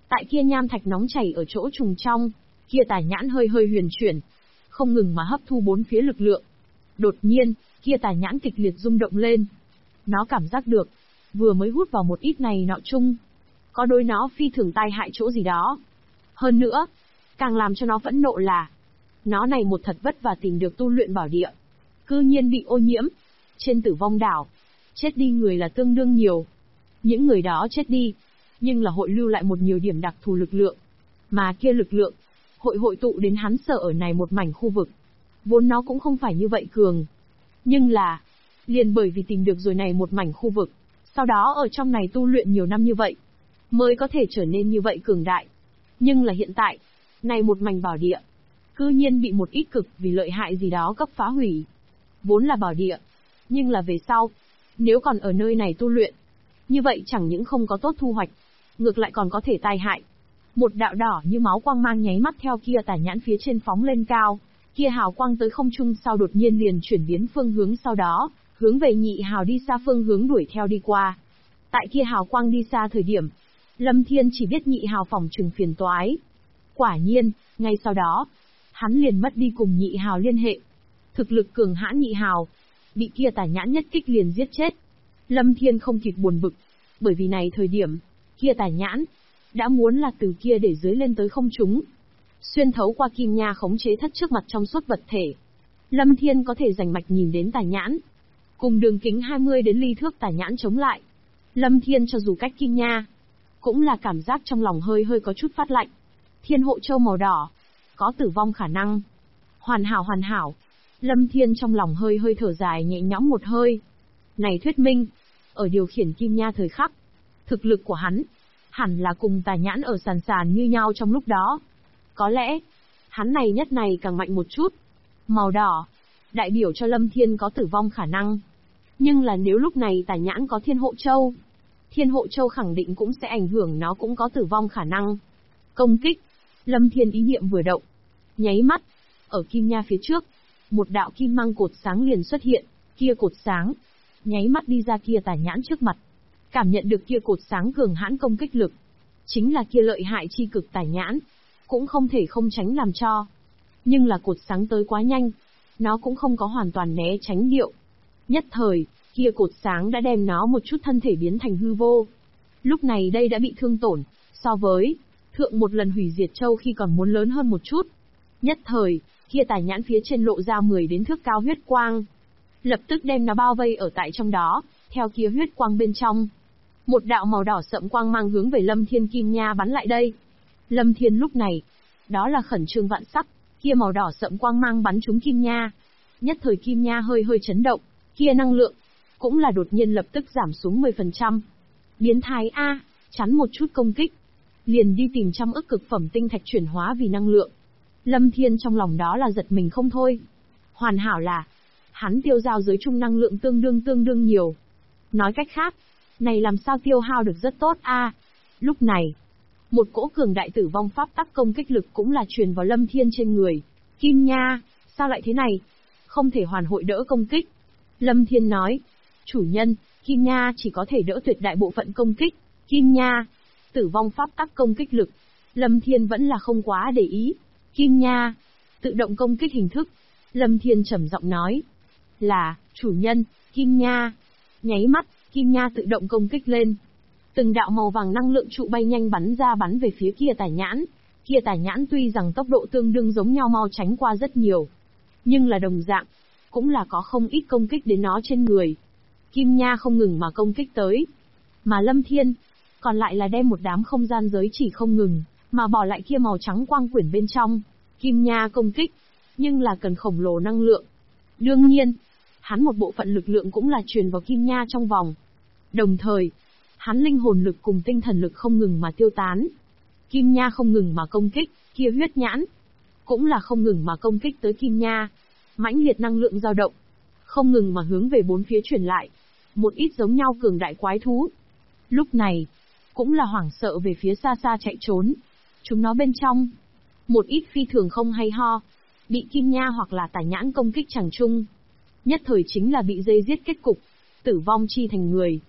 Tại kia nham thạch nóng chảy ở chỗ trùng trong, kia tà nhãn hơi hơi huyền chuyển, không ngừng mà hấp thu bốn phía lực lượng. Đột nhiên, kia tà nhãn kịch liệt rung động lên. Nó cảm giác được, vừa mới hút vào một ít này nọ chung, có đối nó phi thường tai hại chỗ gì đó. Hơn nữa, càng làm cho nó phẫn nộ là, nó này một thật vất vả tìm được tu luyện bảo địa, cư nhiên bị ô nhiễm. Trên Tử Vong đảo, chết đi người là tương đương nhiều. Những người đó chết đi, nhưng là hội lưu lại một nhiều điểm đặc thù lực lượng. Mà kia lực lượng, hội tụ đến hắn sở ở này một mảnh khu vực. Vốn nó cũng không phải như vậy cường. Nhưng là, liền bởi vì tìm được rồi này một mảnh khu vực, sau đó ở trong này tu luyện nhiều năm như vậy, mới có thể trở nên như vậy cường đại. Nhưng là hiện tại, này một mảnh bảo địa, cư nhiên bị một ít cực vì lợi hại gì đó cấp phá hủy. Vốn là bảo địa, nhưng là về sau, nếu còn ở nơi này tu luyện, như vậy chẳng những không có tốt thu hoạch, ngược lại còn có thể tai hại. Một đạo đỏ như máu quang mang nháy mắt theo kia tà nhãn phía trên phóng lên cao, kia hào quang tới không trung sau đột nhiên liền chuyển biến phương hướng, sau đó hướng về nhị hào đi xa phương hướng đuổi theo đi qua. Tại kia hào quang đi xa thời điểm, Lâm Thiên chỉ biết nhị hào phòng trừng phiền toái. Quả nhiên, ngay sau đó, hắn liền mất đi cùng nhị hào liên hệ. Thực lực cường hãn nhị hào, bị kia tà nhãn nhất kích liền giết chết. Lâm Thiên không kịp buồn bực, bởi vì này thời điểm, kia tà nhãn đã muốn là từ kia để dưới lên tới không trung, xuyên thấu qua kim nha khống chế thất trước mặt trong suốt vật thể. Lâm Thiên có thể rành mạch nhìn đến tà nhãn, cùng đường kính 20 đến ly thước tà nhãn chống lại. Lâm Thiên cho dù cách kim nha, cũng là cảm giác trong lòng hơi hơi có chút phát lạnh. Thiên hộ châu màu đỏ, có tử vong khả năng. Hoàn hảo. Lâm Thiên trong lòng hơi hơi thở dài nhẹ nhõm một hơi. Này thuyết minh, ở điều khiển kim nha thời khắc, thực lực của hắn, hẳn là cùng tà nhãn ở sàn sàn như nhau trong lúc đó. Có lẽ, hắn này nhất này càng mạnh một chút. Màu đỏ, đại biểu cho Lâm Thiên có tử vong khả năng. Nhưng là nếu lúc này tà nhãn có Thiên hộ châu khẳng định cũng sẽ ảnh hưởng nó cũng có tử vong khả năng. Công kích, Lâm Thiên ý niệm vừa động. Nháy mắt, ở kim nha phía trước, một đạo kim mang cột sáng liền xuất hiện, kia cột sáng, nháy mắt đi ra kia tà nhãn trước mặt. Cảm nhận được kia cột sáng cường hãn công kích lực, chính là kia lợi hại chi cực tà nhãn, cũng không thể không tránh làm cho. Nhưng là cột sáng tới quá nhanh, nó cũng không có hoàn toàn né tránh điệu. Nhất thời, kia cột sáng đã đem nó một chút thân thể biến thành hư vô. Lúc này đây đã bị thương tổn, so với thượng một lần hủy diệt châu khi còn muốn lớn hơn một chút. Nhất thời, kia tà nhãn phía trên lộ ra 10 đến thước cao huyết quang, lập tức đem nó bao vây ở tại trong đó, theo kia huyết quang bên trong. Một đạo màu đỏ sậm quang mang hướng về Lâm Thiên kim nha bắn lại đây. Lâm Thiên lúc này, đó là khẩn trương vạn sắc, kia màu đỏ sậm quang mang bắn trúng kim nha. Nhất thời kim nha hơi hơi chấn động, kia năng lượng, cũng là đột nhiên lập tức giảm xuống 10%. Biến thái A, chắn một chút công kích. Liền đi tìm trăm ức cực phẩm tinh thạch chuyển hóa vì năng lượng. Lâm Thiên trong lòng đó là giật mình không thôi. Hoàn hảo là, hắn tiêu giao giới chung năng lượng tương đương nhiều. Nói cách khác, này làm sao tiêu hao được rất tốt a. Lúc này, một cỗ cường đại tử vong pháp tắc công kích lực cũng là truyền vào Lâm Thiên trên người. Kim nha, sao lại thế này? Không thể hoàn hội đỡ công kích. Lâm Thiên nói, chủ nhân, Kim nha chỉ có thể đỡ tuyệt đại bộ phận công kích. Kim nha, tử vong pháp tắc công kích lực. Lâm Thiên vẫn là không quá để ý. Kim nha, tự động công kích hình thức. Lâm Thiên trầm giọng nói, là, chủ nhân, Kim nha. Nháy mắt, Kim nha tự động công kích lên. Từng đạo màu vàng năng lượng trụ bay nhanh bắn về phía kia tà nhãn. Kia tà nhãn tuy rằng tốc độ tương đương giống nhau mau tránh qua rất nhiều, nhưng là đồng dạng, cũng là có không ít công kích đến nó trên người. Kim nha không ngừng mà công kích tới. Mà Lâm Thiên, còn lại là đem một đám không gian giới chỉ không ngừng, mà bỏ lại kia màu trắng quang quyển bên trong. Kim nha công kích, nhưng là cần khổng lồ năng lượng. Đương nhiên, hắn một bộ phận lực lượng cũng là truyền vào kim nha trong vòng. Đồng thời, hắn linh hồn lực cùng tinh thần lực không ngừng mà tiêu tán. Kim nha không ngừng mà công kích, kia huyết nhãn cũng là không ngừng mà công kích tới kim nha. Mãnh liệt năng lượng dao động, không ngừng mà hướng về bốn phía truyền lại. Một ít giống nhau cường đại quái thú, lúc này cũng là hoảng sợ về phía xa xa chạy trốn. Chúng nó bên trong, một ít phi thường không hay ho, bị kim nha hoặc là tà nhãn công kích chẳng chung, nhất thời chính là bị dây giết kết cục, tử vong chi thành người.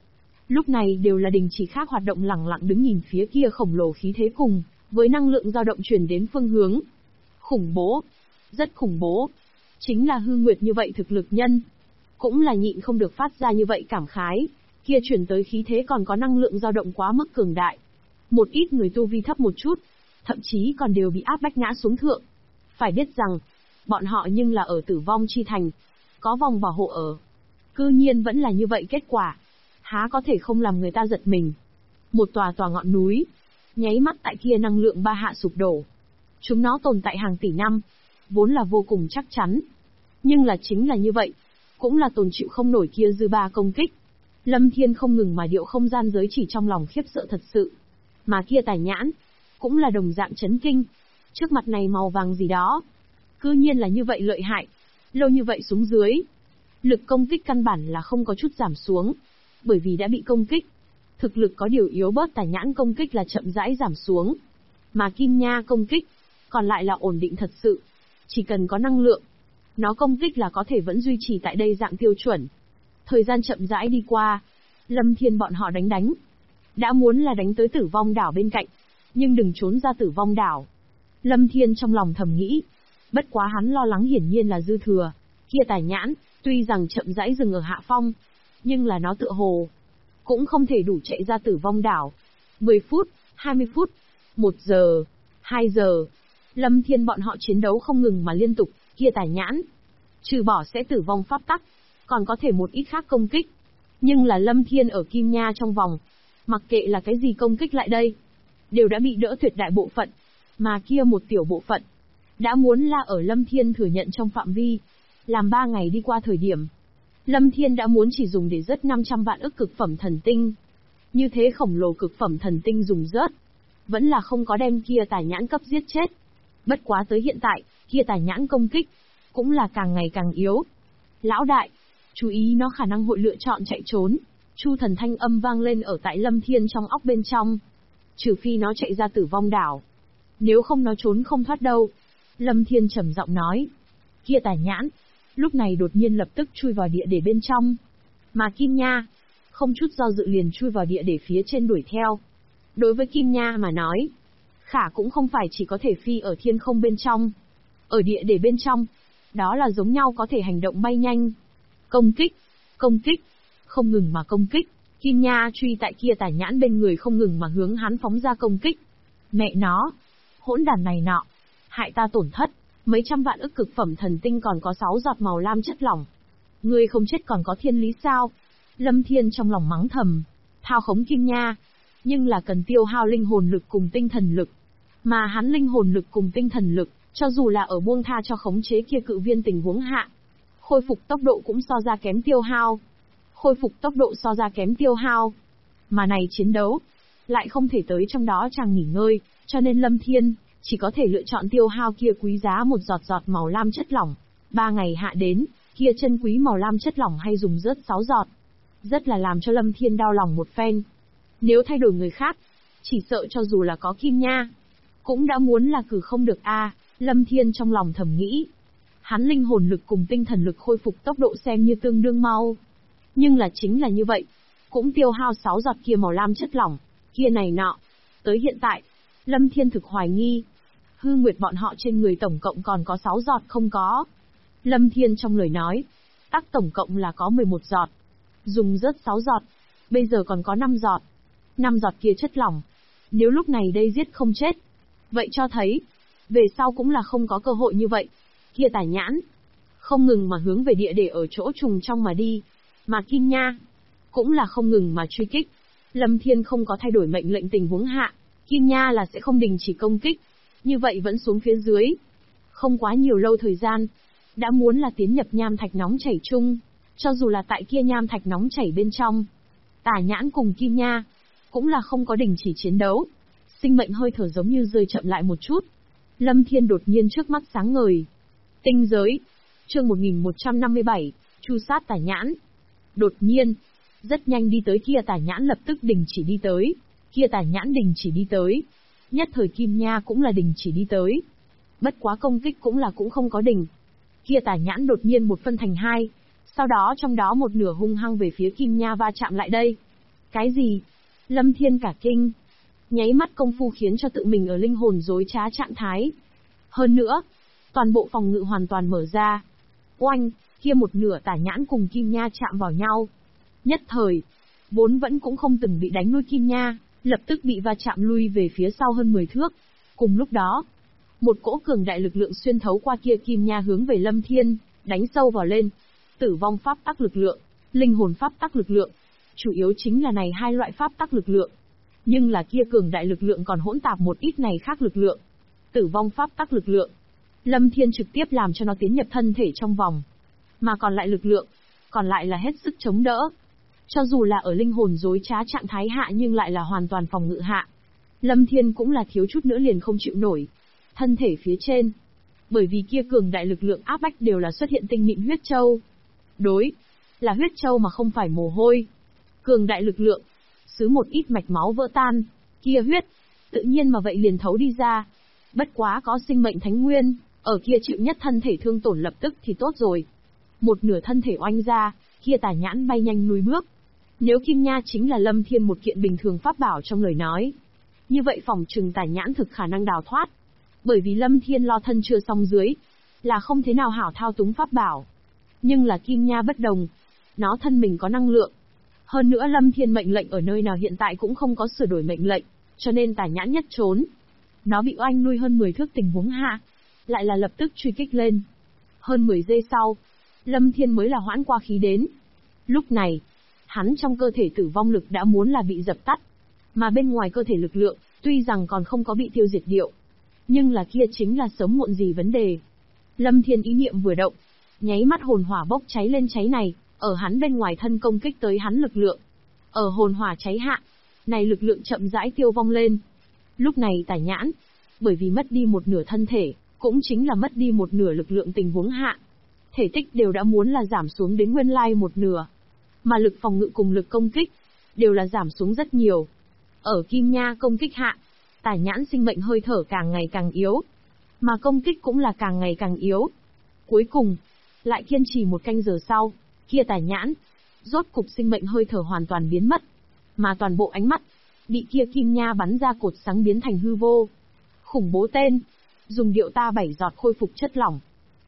Lúc này đều là đình chỉ khác hoạt động lẳng lặng đứng nhìn phía kia khổng lồ khí thế cùng, với năng lượng dao động truyền đến phương hướng. Khủng bố. Rất khủng bố. Chính là hư nguyệt như vậy thực lực nhân. Cũng là nhịn không được phát ra như vậy cảm khái. Kia chuyển tới khí thế còn có năng lượng dao động quá mức cường đại. Một ít người tu vi thấp một chút, thậm chí còn đều bị áp bách ngã xuống thượng. Phải biết rằng, bọn họ nhưng là ở tử vong chi thành, có vòng bảo hộ ở. Cư nhiên vẫn là như vậy kết quả. Há có thể không làm người ta giật mình. Một tòa ngọn núi, nháy mắt tại kia năng lượng ba hạ sụp đổ. Chúng nó tồn tại hàng tỷ năm, vốn là vô cùng chắc chắn. Nhưng là chính là như vậy, cũng là tồn chịu không nổi kia dư ba công kích. Lâm Thiên không ngừng mà điệu không gian giới chỉ trong lòng khiếp sợ thật sự. Mà kia Tài Nhãn, cũng là đồng dạng chấn kinh. Trước mặt này màu vàng gì đó, cư nhiên là như vậy lợi hại. Lâu như vậy xuống dưới, lực công kích căn bản là không có chút giảm xuống. Bởi vì đã bị công kích, thực lực có điều yếu bớt. Tài Nhãn công kích là chậm rãi giảm xuống. Mà Kim Nha công kích, còn lại là ổn định thật sự. Chỉ cần có năng lượng, nó công kích là có thể vẫn duy trì tại đây dạng tiêu chuẩn. Thời gian chậm rãi đi qua, Lâm Thiên bọn họ đánh. Đã muốn là đánh tới tử vong đảo bên cạnh, nhưng đừng trốn ra tử vong đảo. Lâm Thiên trong lòng thầm nghĩ. Bất quá hắn lo lắng hiển nhiên là dư thừa. Kia Tài Nhãn, tuy rằng chậm rãi dừng ở hạ phong, nhưng là nó tựa hồ cũng không thể đủ chạy ra tử vong đảo. 10 phút, 20 phút, 1 giờ, 2 giờ. Lâm Thiên bọn họ chiến đấu không ngừng mà liên tục. Kia Tài Nhãn, trừ bỏ sẽ tử vong pháp tắc, còn có thể một ít khác công kích. Nhưng là Lâm Thiên ở Kim Nha trong vòng, mặc kệ là cái gì công kích lại đây, đều đã bị đỡ tuyệt đại bộ phận. Mà kia một tiểu bộ phận, đã muốn là ở Lâm Thiên thừa nhận trong phạm vi. Làm 3 ngày đi qua thời điểm, Lâm Thiên đã muốn chỉ dùng để rớt 500 vạn ức cực phẩm thần tinh. Như thế khổng lồ cực phẩm thần tinh dùng rớt, vẫn là không có đem kia Tài Nhãn cấp giết chết. Bất quá tới hiện tại, kia Tài Nhãn công kích, cũng là càng ngày càng yếu. Lão đại, chú ý nó khả năng hội lựa chọn chạy trốn. Chu Thần thanh âm vang lên ở tại Lâm Thiên trong óc bên trong. Trừ phi nó chạy ra tử vong đảo. Nếu không nó trốn không thoát đâu. Lâm Thiên trầm giọng nói. Kia Tài Nhãn, lúc này đột nhiên lập tức chui vào địa để bên trong. Mà Kim Nha, không chút do dự liền chui vào địa để phía trên đuổi theo. Đối với Kim Nha mà nói, khả cũng không phải chỉ có thể phi ở thiên không bên trong. Ở địa để bên trong, đó là giống nhau có thể hành động bay nhanh. Công kích, không ngừng mà công kích. Kim Nha truy tại kia Tài Nhãn bên người không ngừng mà hướng hắn phóng ra công kích. Mẹ nó, hỗn đàn này nọ, hại ta tổn thất mấy trăm vạn ức cực phẩm thần tinh còn có 6 giọt màu lam chất lỏng. Ngươi không chết còn có thiên lý sao? Lâm Thiên trong lòng mắng thầm, thao khống Kim Nha, nhưng là cần tiêu hao linh hồn lực cùng tinh thần lực. Mà hắn linh hồn lực cùng tinh thần lực, cho dù là ở buông tha cho khống chế kia cự viên tình huống hạ, khôi phục tốc độ cũng so ra kém tiêu hao. Mà này chiến đấu, lại không thể tới trong đó chàng nghỉ ngơi, cho nên Lâm Thiên chỉ có thể lựa chọn tiêu hao kia quý giá một giọt màu lam chất lỏng. 3 ngày hạ đến, kia chân quý màu lam chất lỏng hay dùng rớt 6 giọt. Rất là làm cho Lâm Thiên đau lòng một phen. Nếu thay đổi người khác, chỉ sợ cho dù là có Kim Nha, cũng đã muốn là cử không được a. Lâm Thiên trong lòng thầm nghĩ. Hắn linh hồn lực cùng tinh thần lực khôi phục tốc độ xem như tương đương mau. Nhưng là chính là như vậy, cũng tiêu hao 6 giọt kia màu lam chất lỏng, kia này nọ. Tới hiện tại, Lâm Thiên thực hoài nghi. Hư Nguyệt bọn họ trên người tổng cộng còn có 6 giọt không có. Lâm Thiên trong lời nói, tắc tổng cộng là có 11 giọt. Dùng rớt 6 giọt, bây giờ còn có 5 giọt. 5 giọt kia chất lỏng, nếu lúc này đây giết không chết, vậy cho thấy, về sau cũng là không có cơ hội như vậy. Kia Tài Nhãn, không ngừng mà hướng về địa để ở chỗ trùng trong mà đi. Mà Kim Nha, cũng là không ngừng mà truy kích. Lâm Thiên không có thay đổi mệnh lệnh tình huống hạ, Kim Nha là sẽ không đình chỉ công kích. Như vậy vẫn xuống phía dưới. Không quá nhiều lâu thời gian, đã muốn là tiến nhập nham thạch nóng chảy chung. Cho dù là tại kia nham thạch nóng chảy bên trong, Tài Nhãn cùng Kim Nha, cũng là không có đình chỉ chiến đấu. Sinh mệnh hơi thở giống như rơi chậm lại một chút. Lâm Thiên đột nhiên trước mắt sáng ngời. Tinh giới, chương 1157, chu sát Tài Nhãn. Đột nhiên, rất nhanh đi tới kia Tài Nhãn lập tức đình chỉ đi tới. Kia Tài Nhãn đình chỉ đi tới. Nhất thời Kim Nha cũng là đình chỉ đi tới. Bất quá công kích cũng không có đình. Kia Tài Nhãn đột nhiên một phân thành hai. Sau đó trong đó một nửa hung hăng về phía Kim Nha va chạm lại đây. Cái gì? Lâm Thiên cả kinh. Nháy mắt công phu khiến cho tự mình ở linh hồn rối trá trạng thái. Hơn nữa, toàn bộ phòng ngự hoàn toàn mở ra. Oanh, kia một nửa tả nhãn cùng Kim Nha chạm vào nhau. Nhất thời, vốn vẫn cũng không từng bị đánh lui Kim Nha, lập tức bị va chạm lui về phía sau hơn 10 thước. Cùng lúc đó, một cỗ cường đại lực lượng xuyên thấu qua kia Kim Nha hướng về Lâm Thiên, đánh sâu vào lên. Tử vong pháp tắc lực lượng, linh hồn pháp tắc lực lượng, chủ yếu chính là này hai loại pháp tắc lực lượng. Nhưng là kia cường đại lực lượng còn hỗn tạp một ít này khác lực lượng. Tử vong pháp tắc lực lượng, Lâm Thiên trực tiếp làm cho nó tiến nhập thân thể trong vòng. Mà còn lại lực lượng, còn lại là hết sức chống đỡ. Cho dù là ở linh hồn rối trá trạng thái hạ nhưng lại là hoàn toàn phòng ngự hạ. Lâm Thiên cũng là thiếu chút nữa liền không chịu nổi. Thân thể phía trên, bởi vì kia cường đại lực lượng áp bách đều là xuất hiện tinh mịn huyết châu. Đối, là huyết châu mà không phải mồ hôi. Cường đại lực lượng, xứ một ít mạch máu vỡ tan, kia huyết, tự nhiên mà vậy liền thấu đi ra. Bất quá có sinh mệnh thánh nguyên, ở kia chịu nhất thân thể thương tổn lập tức thì tốt rồi. Một nửa thân thể oanh ra, kia tà nhãn bay nhanh lùi bước. Nếu Kim Nha chính là Lâm Thiên một kiện bình thường pháp bảo trong lời nói, như vậy phòng trừng tà nhãn thực khả năng đào thoát. Bởi vì Lâm Thiên lo thân chưa xong dưới, là không thế nào hảo thao túng pháp bảo. Nhưng là Kim Nha bất đồng, nó thân mình có năng lượng. Hơn nữa Lâm Thiên mệnh lệnh ở nơi nào hiện tại cũng không có sửa đổi mệnh lệnh, cho nên tà nhãn nhất trốn. Nó bị oanh lui hơn 10 thước tình huống hạ, lại là lập tức truy kích lên. Hơn 10 giây sau, Lâm Thiên mới là hoãn qua khí đến. Lúc này, hắn trong cơ thể tử vong lực đã muốn là bị dập tắt, mà bên ngoài cơ thể lực lượng, tuy rằng còn không có bị tiêu diệt điệu, nhưng là kia chính là sớm muộn gì vấn đề. Lâm Thiên ý niệm vừa động, nháy mắt hồn hỏa bốc cháy lên cháy này, ở hắn bên ngoài thân công kích tới hắn lực lượng. Ở hồn hỏa cháy hạ, này lực lượng chậm rãi tiêu vong lên. Lúc này tà nhãn, bởi vì mất đi một nửa thân thể, cũng chính là mất đi một nửa lực lượng tình huống hạ. Thể tích đều đã muốn là giảm xuống đến nguyên lai một nửa. Mà lực phòng ngự cùng lực công kích, đều là giảm xuống rất nhiều. Ở Kim Nha công kích hạ, tà nhãn sinh mệnh hơi thở càng ngày càng yếu. Mà công kích cũng là càng ngày càng yếu. Cuối cùng, lại kiên trì một canh giờ sau, kia tà nhãn, rốt cục sinh mệnh hơi thở hoàn toàn biến mất. Mà toàn bộ ánh mắt, bị kia Kim Nha bắn ra cột sáng biến thành hư vô. Khủng bố tên, dùng điệu ta 7 giọt khôi phục chất lỏng.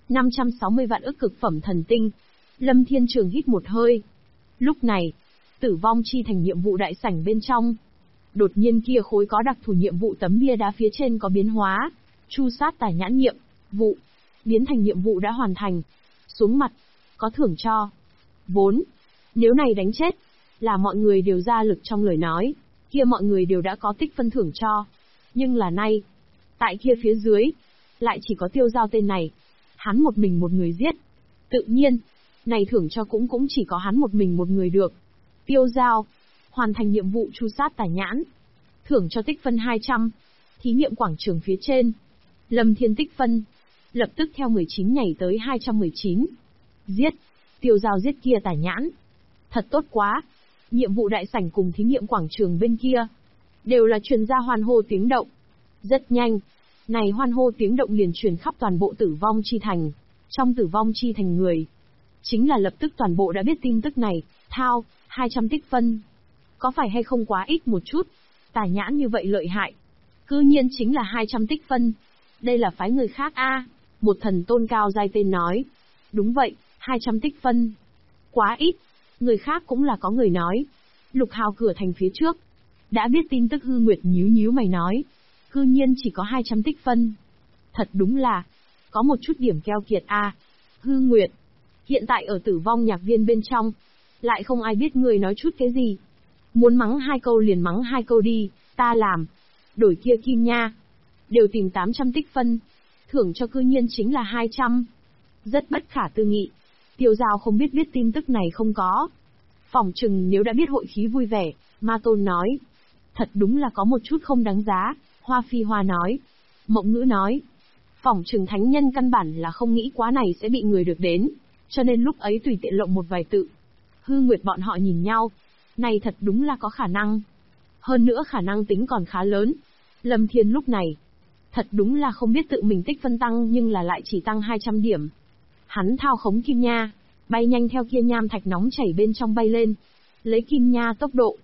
560 vạn ức cực phẩm thần tinh. Lâm Thiên Trường hít một hơi. Lúc này, tử vong chi thành nhiệm vụ đại sảnh bên trong. Đột nhiên kia khối có đặc thù nhiệm vụ tấm bia đá phía trên có biến hóa. Chu sát tà nhãn nhiệm vụ, biến thành nhiệm vụ đã hoàn thành. Xuống mặt, có thưởng cho. Vốn, nếu này đánh chết, là mọi người đều ra lực trong lời nói, kia mọi người đều đã có tích phân thưởng cho. Nhưng là nay, tại kia phía dưới, lại chỉ có Tiêu Giao tên này. Hắn một mình một người giết. Tự nhiên, này thưởng cho cũng chỉ có hắn một mình một người được. Tiêu Giao, hoàn thành nhiệm vụ chu sát tà nhãn. Thưởng cho tích phân 200. Thí nghiệm quảng trường phía trên. Lâm Thiên tích phân, lập tức theo 19 nhảy tới 219. Giết, Tiêu Giao giết kia tà nhãn. Thật tốt quá. Nhiệm vụ đại sảnh cùng thí nghiệm quảng trường bên kia, đều là truyền ra hoan hô tiếng động. Rất nhanh, này hoan hô tiếng động liền truyền khắp toàn bộ tử vong chi thành. Trong tử vong chi thành người, chính là lập tức toàn bộ đã biết tin tức này. Thao, 200 tích phân. Có phải hay không quá ít một chút? Tà nhãn như vậy lợi hại. Cư nhiên chính là 200 tích phân. Đây là phái người khác a. Một thần tôn cao giai tên nói. Đúng vậy, 200 tích phân. Quá ít. Người khác cũng là có người nói. Lục Hào cửa thành phía trước, đã biết tin tức Hư Nguyệt nhíu mày nói. Cư nhiên chỉ có 200 tích phân. Thật đúng là, có một chút điểm keo kiệt a. Hư Nguyệt, hiện tại ở tử vong nhạc viên bên trong, lại không ai biết người nói chút cái gì. Muốn mắng 2 câu liền mắng 2 câu đi, ta làm. Đổi kia Kim Nha, đều tìm 800 tích phân. Thưởng cho cư nhiên chính là 200. Rất bất khả tư nghị. Tiêu Giao không biết tin tức này không có. Phỏng chừng nếu đã biết hội khí vui vẻ, Ma Tôn nói. Thật đúng là có một chút không đáng giá, Hoa Phi Hoa nói. Mộng Ngữ nói. Phỏng chừng thánh nhân căn bản là không nghĩ quá này sẽ bị người được đến, cho nên lúc ấy tùy tiện lộng một vài tự. Hư Nguyệt bọn họ nhìn nhau. Này thật đúng là có khả năng. Hơn nữa khả năng tính còn khá lớn. Lâm Thiên lúc này, thật đúng là không biết tự mình tích phân tăng nhưng là lại chỉ tăng 200 điểm. Hắn thao khống Kim Nha, bay nhanh theo kia nham thạch nóng chảy bên trong bay lên. Lấy Kim Nha tốc độ,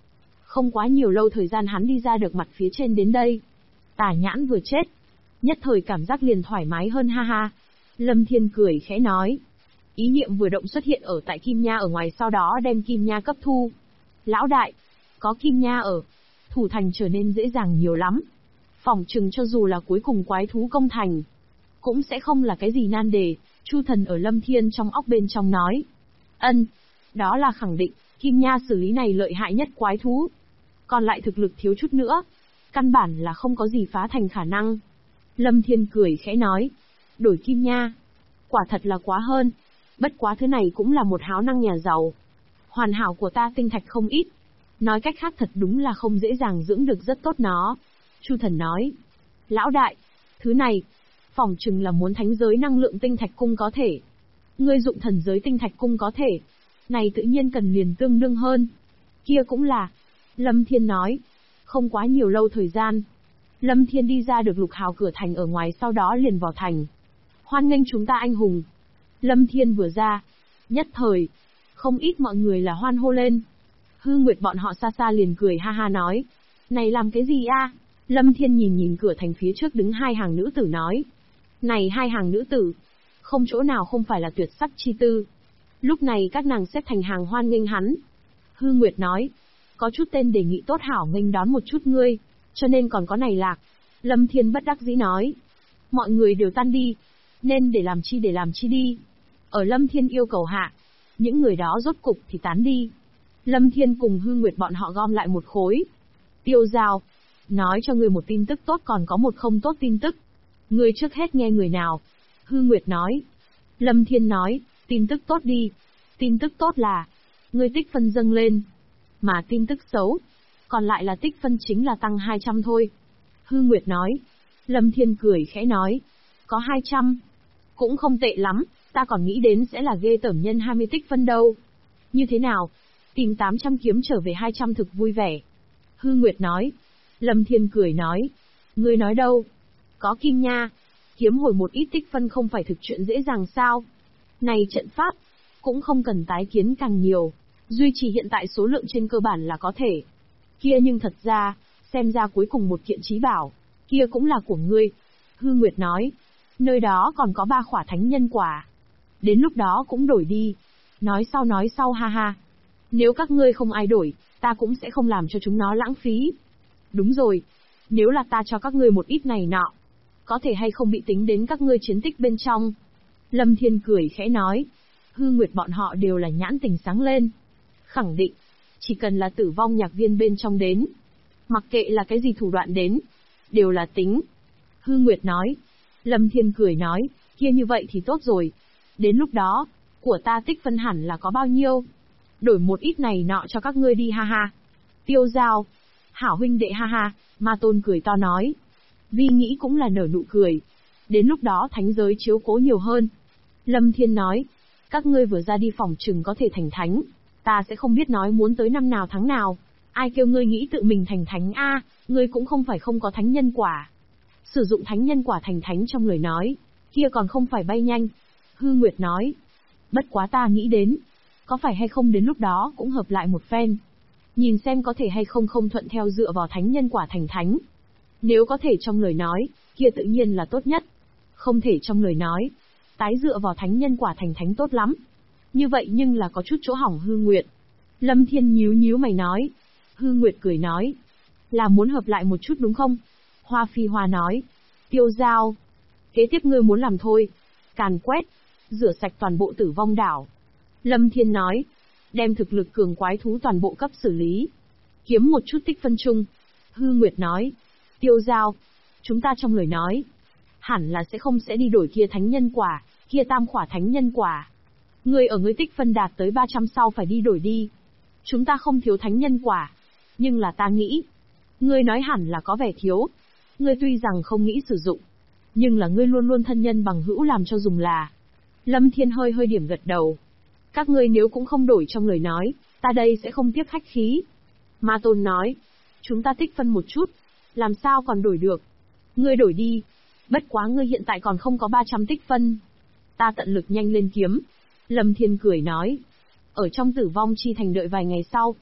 Không quá nhiều lâu thời gian hắn đi ra được mặt phía trên đến đây. Tả Nhãn vừa chết, nhất thời cảm giác liền thoải mái hơn ha ha. Lâm Thiên cười khẽ nói. Ý niệm vừa động xuất hiện ở tại Kim Nha ở ngoài, sau đó đem Kim Nha cấp thu. Lão đại, có Kim Nha ở, thủ thành trở nên dễ dàng nhiều lắm. Phỏng chừng cho dù là cuối cùng quái thú công thành, cũng sẽ không là cái gì nan đề. Chu Thần ở Lâm Thiên trong óc bên trong nói. Ân, đó là khẳng định, Kim Nha xử lý này lợi hại nhất quái thú. Còn lại thực lực thiếu chút nữa, căn bản là không có gì phá thành khả năng. Lâm Thiên cười khẽ nói. Đổi Kim Nha, quả thật là quá hơn. Bất quá thứ này cũng là một háo năng nhà giàu. Hoàn hảo của ta tinh thạch không ít. Nói cách khác thật đúng là không dễ dàng dưỡng được rất tốt nó. Chu Thần nói. Lão đại, thứ này, phỏng chừng là muốn thánh giới năng lượng tinh thạch cung có thể. Ngươi dụng thần giới tinh thạch cung có thể. Này tự nhiên cần liền tương đương hơn. Kia cũng là. Lâm Thiên nói. Không quá nhiều lâu thời gian, Lâm Thiên đi ra được Lục Hào cửa thành ở ngoài, sau đó liền vào thành. Hoan nghênh chúng ta anh hùng. Lâm Thiên vừa ra, nhất thời, không ít mọi người là hoan hô lên. Hư Nguyệt bọn họ xa xa liền cười ha ha nói. Này làm cái gì a? Lâm Thiên nhìn nhìn cửa thành phía trước đứng hai hàng nữ tử nói. Này hai hàng nữ tử, không chỗ nào không phải là tuyệt sắc chi tư. Lúc này các nàng xếp thành hàng hoan nghênh hắn. Hư Nguyệt nói. Có chút tên đề nghị tốt hảo nghênh đón một chút ngươi, cho nên còn có này lạc. Lâm Thiên bất đắc dĩ nói. Mọi người đều tan đi, nên để làm chi đi. Ở Lâm Thiên yêu cầu hạ, những người đó rốt cục thì tán đi. Lâm Thiên cùng Hư Nguyệt bọn họ gom lại một khối. Tiêu Giao, nói cho ngươi một tin tức tốt, còn có một không tốt tin tức. Ngươi trước hết nghe người nào? Hư Nguyệt nói. Lâm Thiên nói, tin tức tốt đi. Tin tức tốt là, ngươi tích phân dâng lên. Mà tin tức xấu, còn lại là tích phân chính là tăng 200 thôi. Hư Nguyệt nói. Lâm Thiên cười khẽ nói. Có 200. Cũng không tệ lắm, ta còn nghĩ đến sẽ là ghê tởm nhân 20 tích phân đâu. Như thế nào? Tìm 800 kiếm trở về 200 thực vui vẻ. Hư Nguyệt nói. Lâm Thiên cười nói. Ngươi nói đâu? Có Kim Nha, kiếm hồi một ít tích phân không phải thực chuyện dễ dàng sao? Này trận pháp, cũng không cần tái kiến càng nhiều. Duy trì hiện tại số lượng trên cơ bản là có thể. Kia nhưng thật ra, xem ra cuối cùng một kiện trí bảo, kia cũng là của ngươi. Hư Nguyệt nói. Nơi đó còn có 3 khỏa thánh nhân quả. Đến lúc đó cũng đổi đi. Nói sau ha ha. Nếu các ngươi không ai đổi, ta cũng sẽ không làm cho chúng nó lãng phí. Đúng rồi. Nếu là ta cho các ngươi một ít này nọ, có thể hay không bị tính đến các ngươi chiến tích bên trong? Lâm Thiên cười khẽ nói. Hư Nguyệt bọn họ đều là nhãn tình sáng lên. Khẳng định, chỉ cần là Tử Vong Nhạc Viên bên trong đến, mặc kệ là cái gì thủ đoạn đến, đều là tính. Hư Nguyệt nói. Lâm Thiên cười nói, kia như vậy thì tốt rồi. Đến lúc đó, của ta tích phân hẳn là có bao nhiêu? Đổi một ít này nọ cho các ngươi đi ha ha. Tiêu Giao. Hảo huynh đệ ha ha. Ma Tôn cười to nói. Vi nghĩ cũng là nở nụ cười. Đến lúc đó thánh giới chiếu cố nhiều hơn. Lâm Thiên nói. Các ngươi vừa ra đi phòng chừng có thể thành thánh. Ta sẽ không biết nói muốn tới năm nào tháng nào. Ai kêu ngươi nghĩ tự mình thành thánh a? Ngươi cũng không phải không có thánh nhân quả. Sử dụng thánh nhân quả thành thánh trong lời nói, kia còn không phải bay nhanh. Hư Nguyệt nói. Bất quá ta nghĩ đến, có phải hay không đến lúc đó cũng hợp lại một phen. Nhìn xem có thể hay không không thuận theo dựa vào thánh nhân quả thành thánh. Nếu có thể trong lời nói, kia tự nhiên là tốt nhất. Không thể trong lời nói, tái dựa vào thánh nhân quả thành thánh tốt lắm. Như vậy nhưng là có chút chỗ hỏng. Hư Nguyệt. Lâm Thiên nhíu mày nói. Hư Nguyệt cười nói. Là muốn hợp lại một chút đúng không? Hoa Phi Hoa nói. Tiêu Giao. Kế tiếp ngươi muốn làm thôi. Càn quét. Rửa sạch toàn bộ Tử Vong đảo. Lâm Thiên nói. Đem thực lực cường quái thú toàn bộ cấp xử lý. Kiếm một chút tích phân chung. Hư Nguyệt nói. Tiêu Giao. Chúng ta trong lời nói, hẳn là sẽ đi đổi kia thánh nhân quả, kia tam khỏa thánh nhân quả. Ngươi ở ngươi tích phân đạt tới 300 sau phải đi đổi đi. Chúng ta không thiếu thánh nhân quả. Nhưng là ta nghĩ, ngươi nói hẳn là có vẻ thiếu. Ngươi tuy rằng không nghĩ sử dụng, nhưng là ngươi luôn luôn thân nhân bằng hữu làm cho dùng là. Lâm Thiên hơi điểm gật đầu. Các ngươi nếu cũng không đổi trong lời nói, ta đây sẽ không tiếp khách khí. Ma Tôn nói, chúng ta tích phân một chút, làm sao còn đổi được. Ngươi đổi đi. Bất quá ngươi hiện tại còn không có 300 tích phân. Ta tận lực nhanh lên kiếm. Lâm Thiên cười nói. Ở trong Tử Vong Chi Thành đợi vài ngày sau,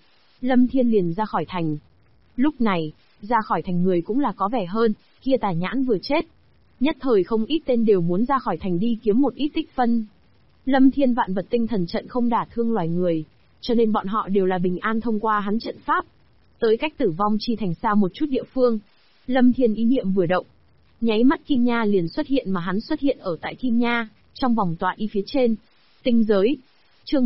Lâm Thiên liền ra khỏi thành. Lúc này, ra khỏi thành người cũng là có vẻ hơn, kia Tà Nhãn vừa chết. Nhất thời không ít tên đều muốn ra khỏi thành đi kiếm một ít tích phân. Lâm Thiên vạn vật tinh thần trận không đả thương loài người, cho nên bọn họ đều là bình an thông qua hắn trận pháp. Tới cách Tử Vong Chi thành xa một chút địa phương. Lâm Thiên ý niệm vừa động. Nháy mắt Kim Nha liền xuất hiện mà hắn xuất hiện ở tại Kim Nha, trong vòng tọa y phía trên. Tinh giới. Chương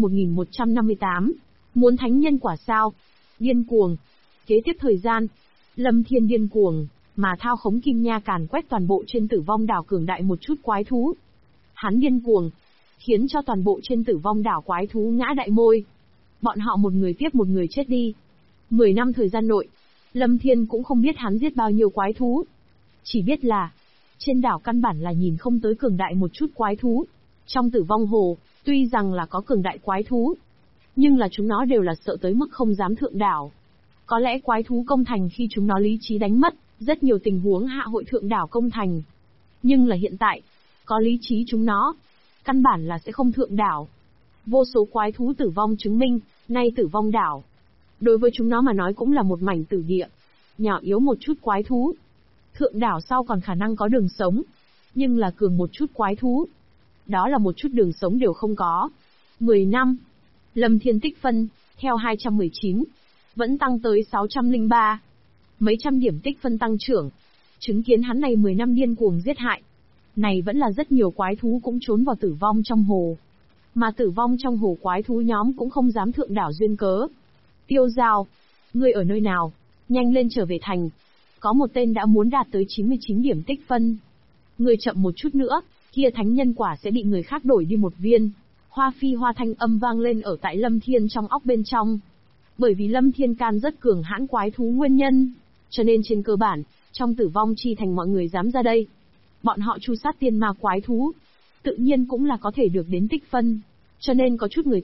1158. Muốn thánh nhân quả sao? Điên cuồng. Kế tiếp thời gian, Lâm Thiên điên cuồng, mà thao khống Kim Nha càn quét toàn bộ trên Tử Vong đảo cường đại một chút quái thú. Hắn điên cuồng, khiến cho toàn bộ trên Tử Vong đảo quái thú ngã đại môi. Bọn họ một người tiếp một người chết đi. 10 năm thời gian nội, Lâm Thiên cũng không biết hắn giết bao nhiêu quái thú. Chỉ biết là, trên đảo căn bản là nhìn không tới cường đại một chút quái thú. Trong Tử Vong hồ, tuy rằng là có cường đại quái thú, nhưng là chúng nó đều là sợ tới mức không dám thượng đảo. Có lẽ quái thú công thành khi chúng nó lý trí đánh mất, rất nhiều tình huống hạ hội thượng đảo công thành. Nhưng là hiện tại, có lý trí chúng nó, căn bản là sẽ không thượng đảo. Vô số quái thú tử vong chứng minh, nay Tử Vong đảo, đối với chúng nó mà nói cũng là một mảnh tử địa. Nhỏ yếu một chút quái thú, thượng đảo sau còn khả năng có đường sống, nhưng là cường một chút quái thú, đó là một chút đường sống đều không có. 10 năm, Lâm Thiên tích phân, theo 219, vẫn tăng tới 603. Mấy trăm điểm tích phân tăng trưởng, chứng kiến hắn này 10 năm điên cuồng giết hại. Này vẫn là rất nhiều quái thú cũng trốn vào Tử Vong trong hồ. Mà Tử Vong trong hồ quái thú nhóm cũng không dám thượng đảo duyên cớ. Tiêu Giao, ngươi ở nơi nào? Nhanh lên trở về thành. Có một tên đã muốn đạt tới 99 điểm tích phân. Ngươi chậm một chút nữa, kia thánh nhân quả sẽ bị người khác đổi đi một viên. Hoa phi hoa thanh âm vang lên ở tại Lâm Thiên trong óc bên trong. Bởi vì Lâm Thiên can rất cường hãn quái thú nguyên nhân, cho nên trên cơ bản, trong Tử Vong Chi thành mọi người dám ra đây. Bọn họ tru sát tiên ma quái thú, tự nhiên cũng là có thể được đến tích phân, cho nên có chút người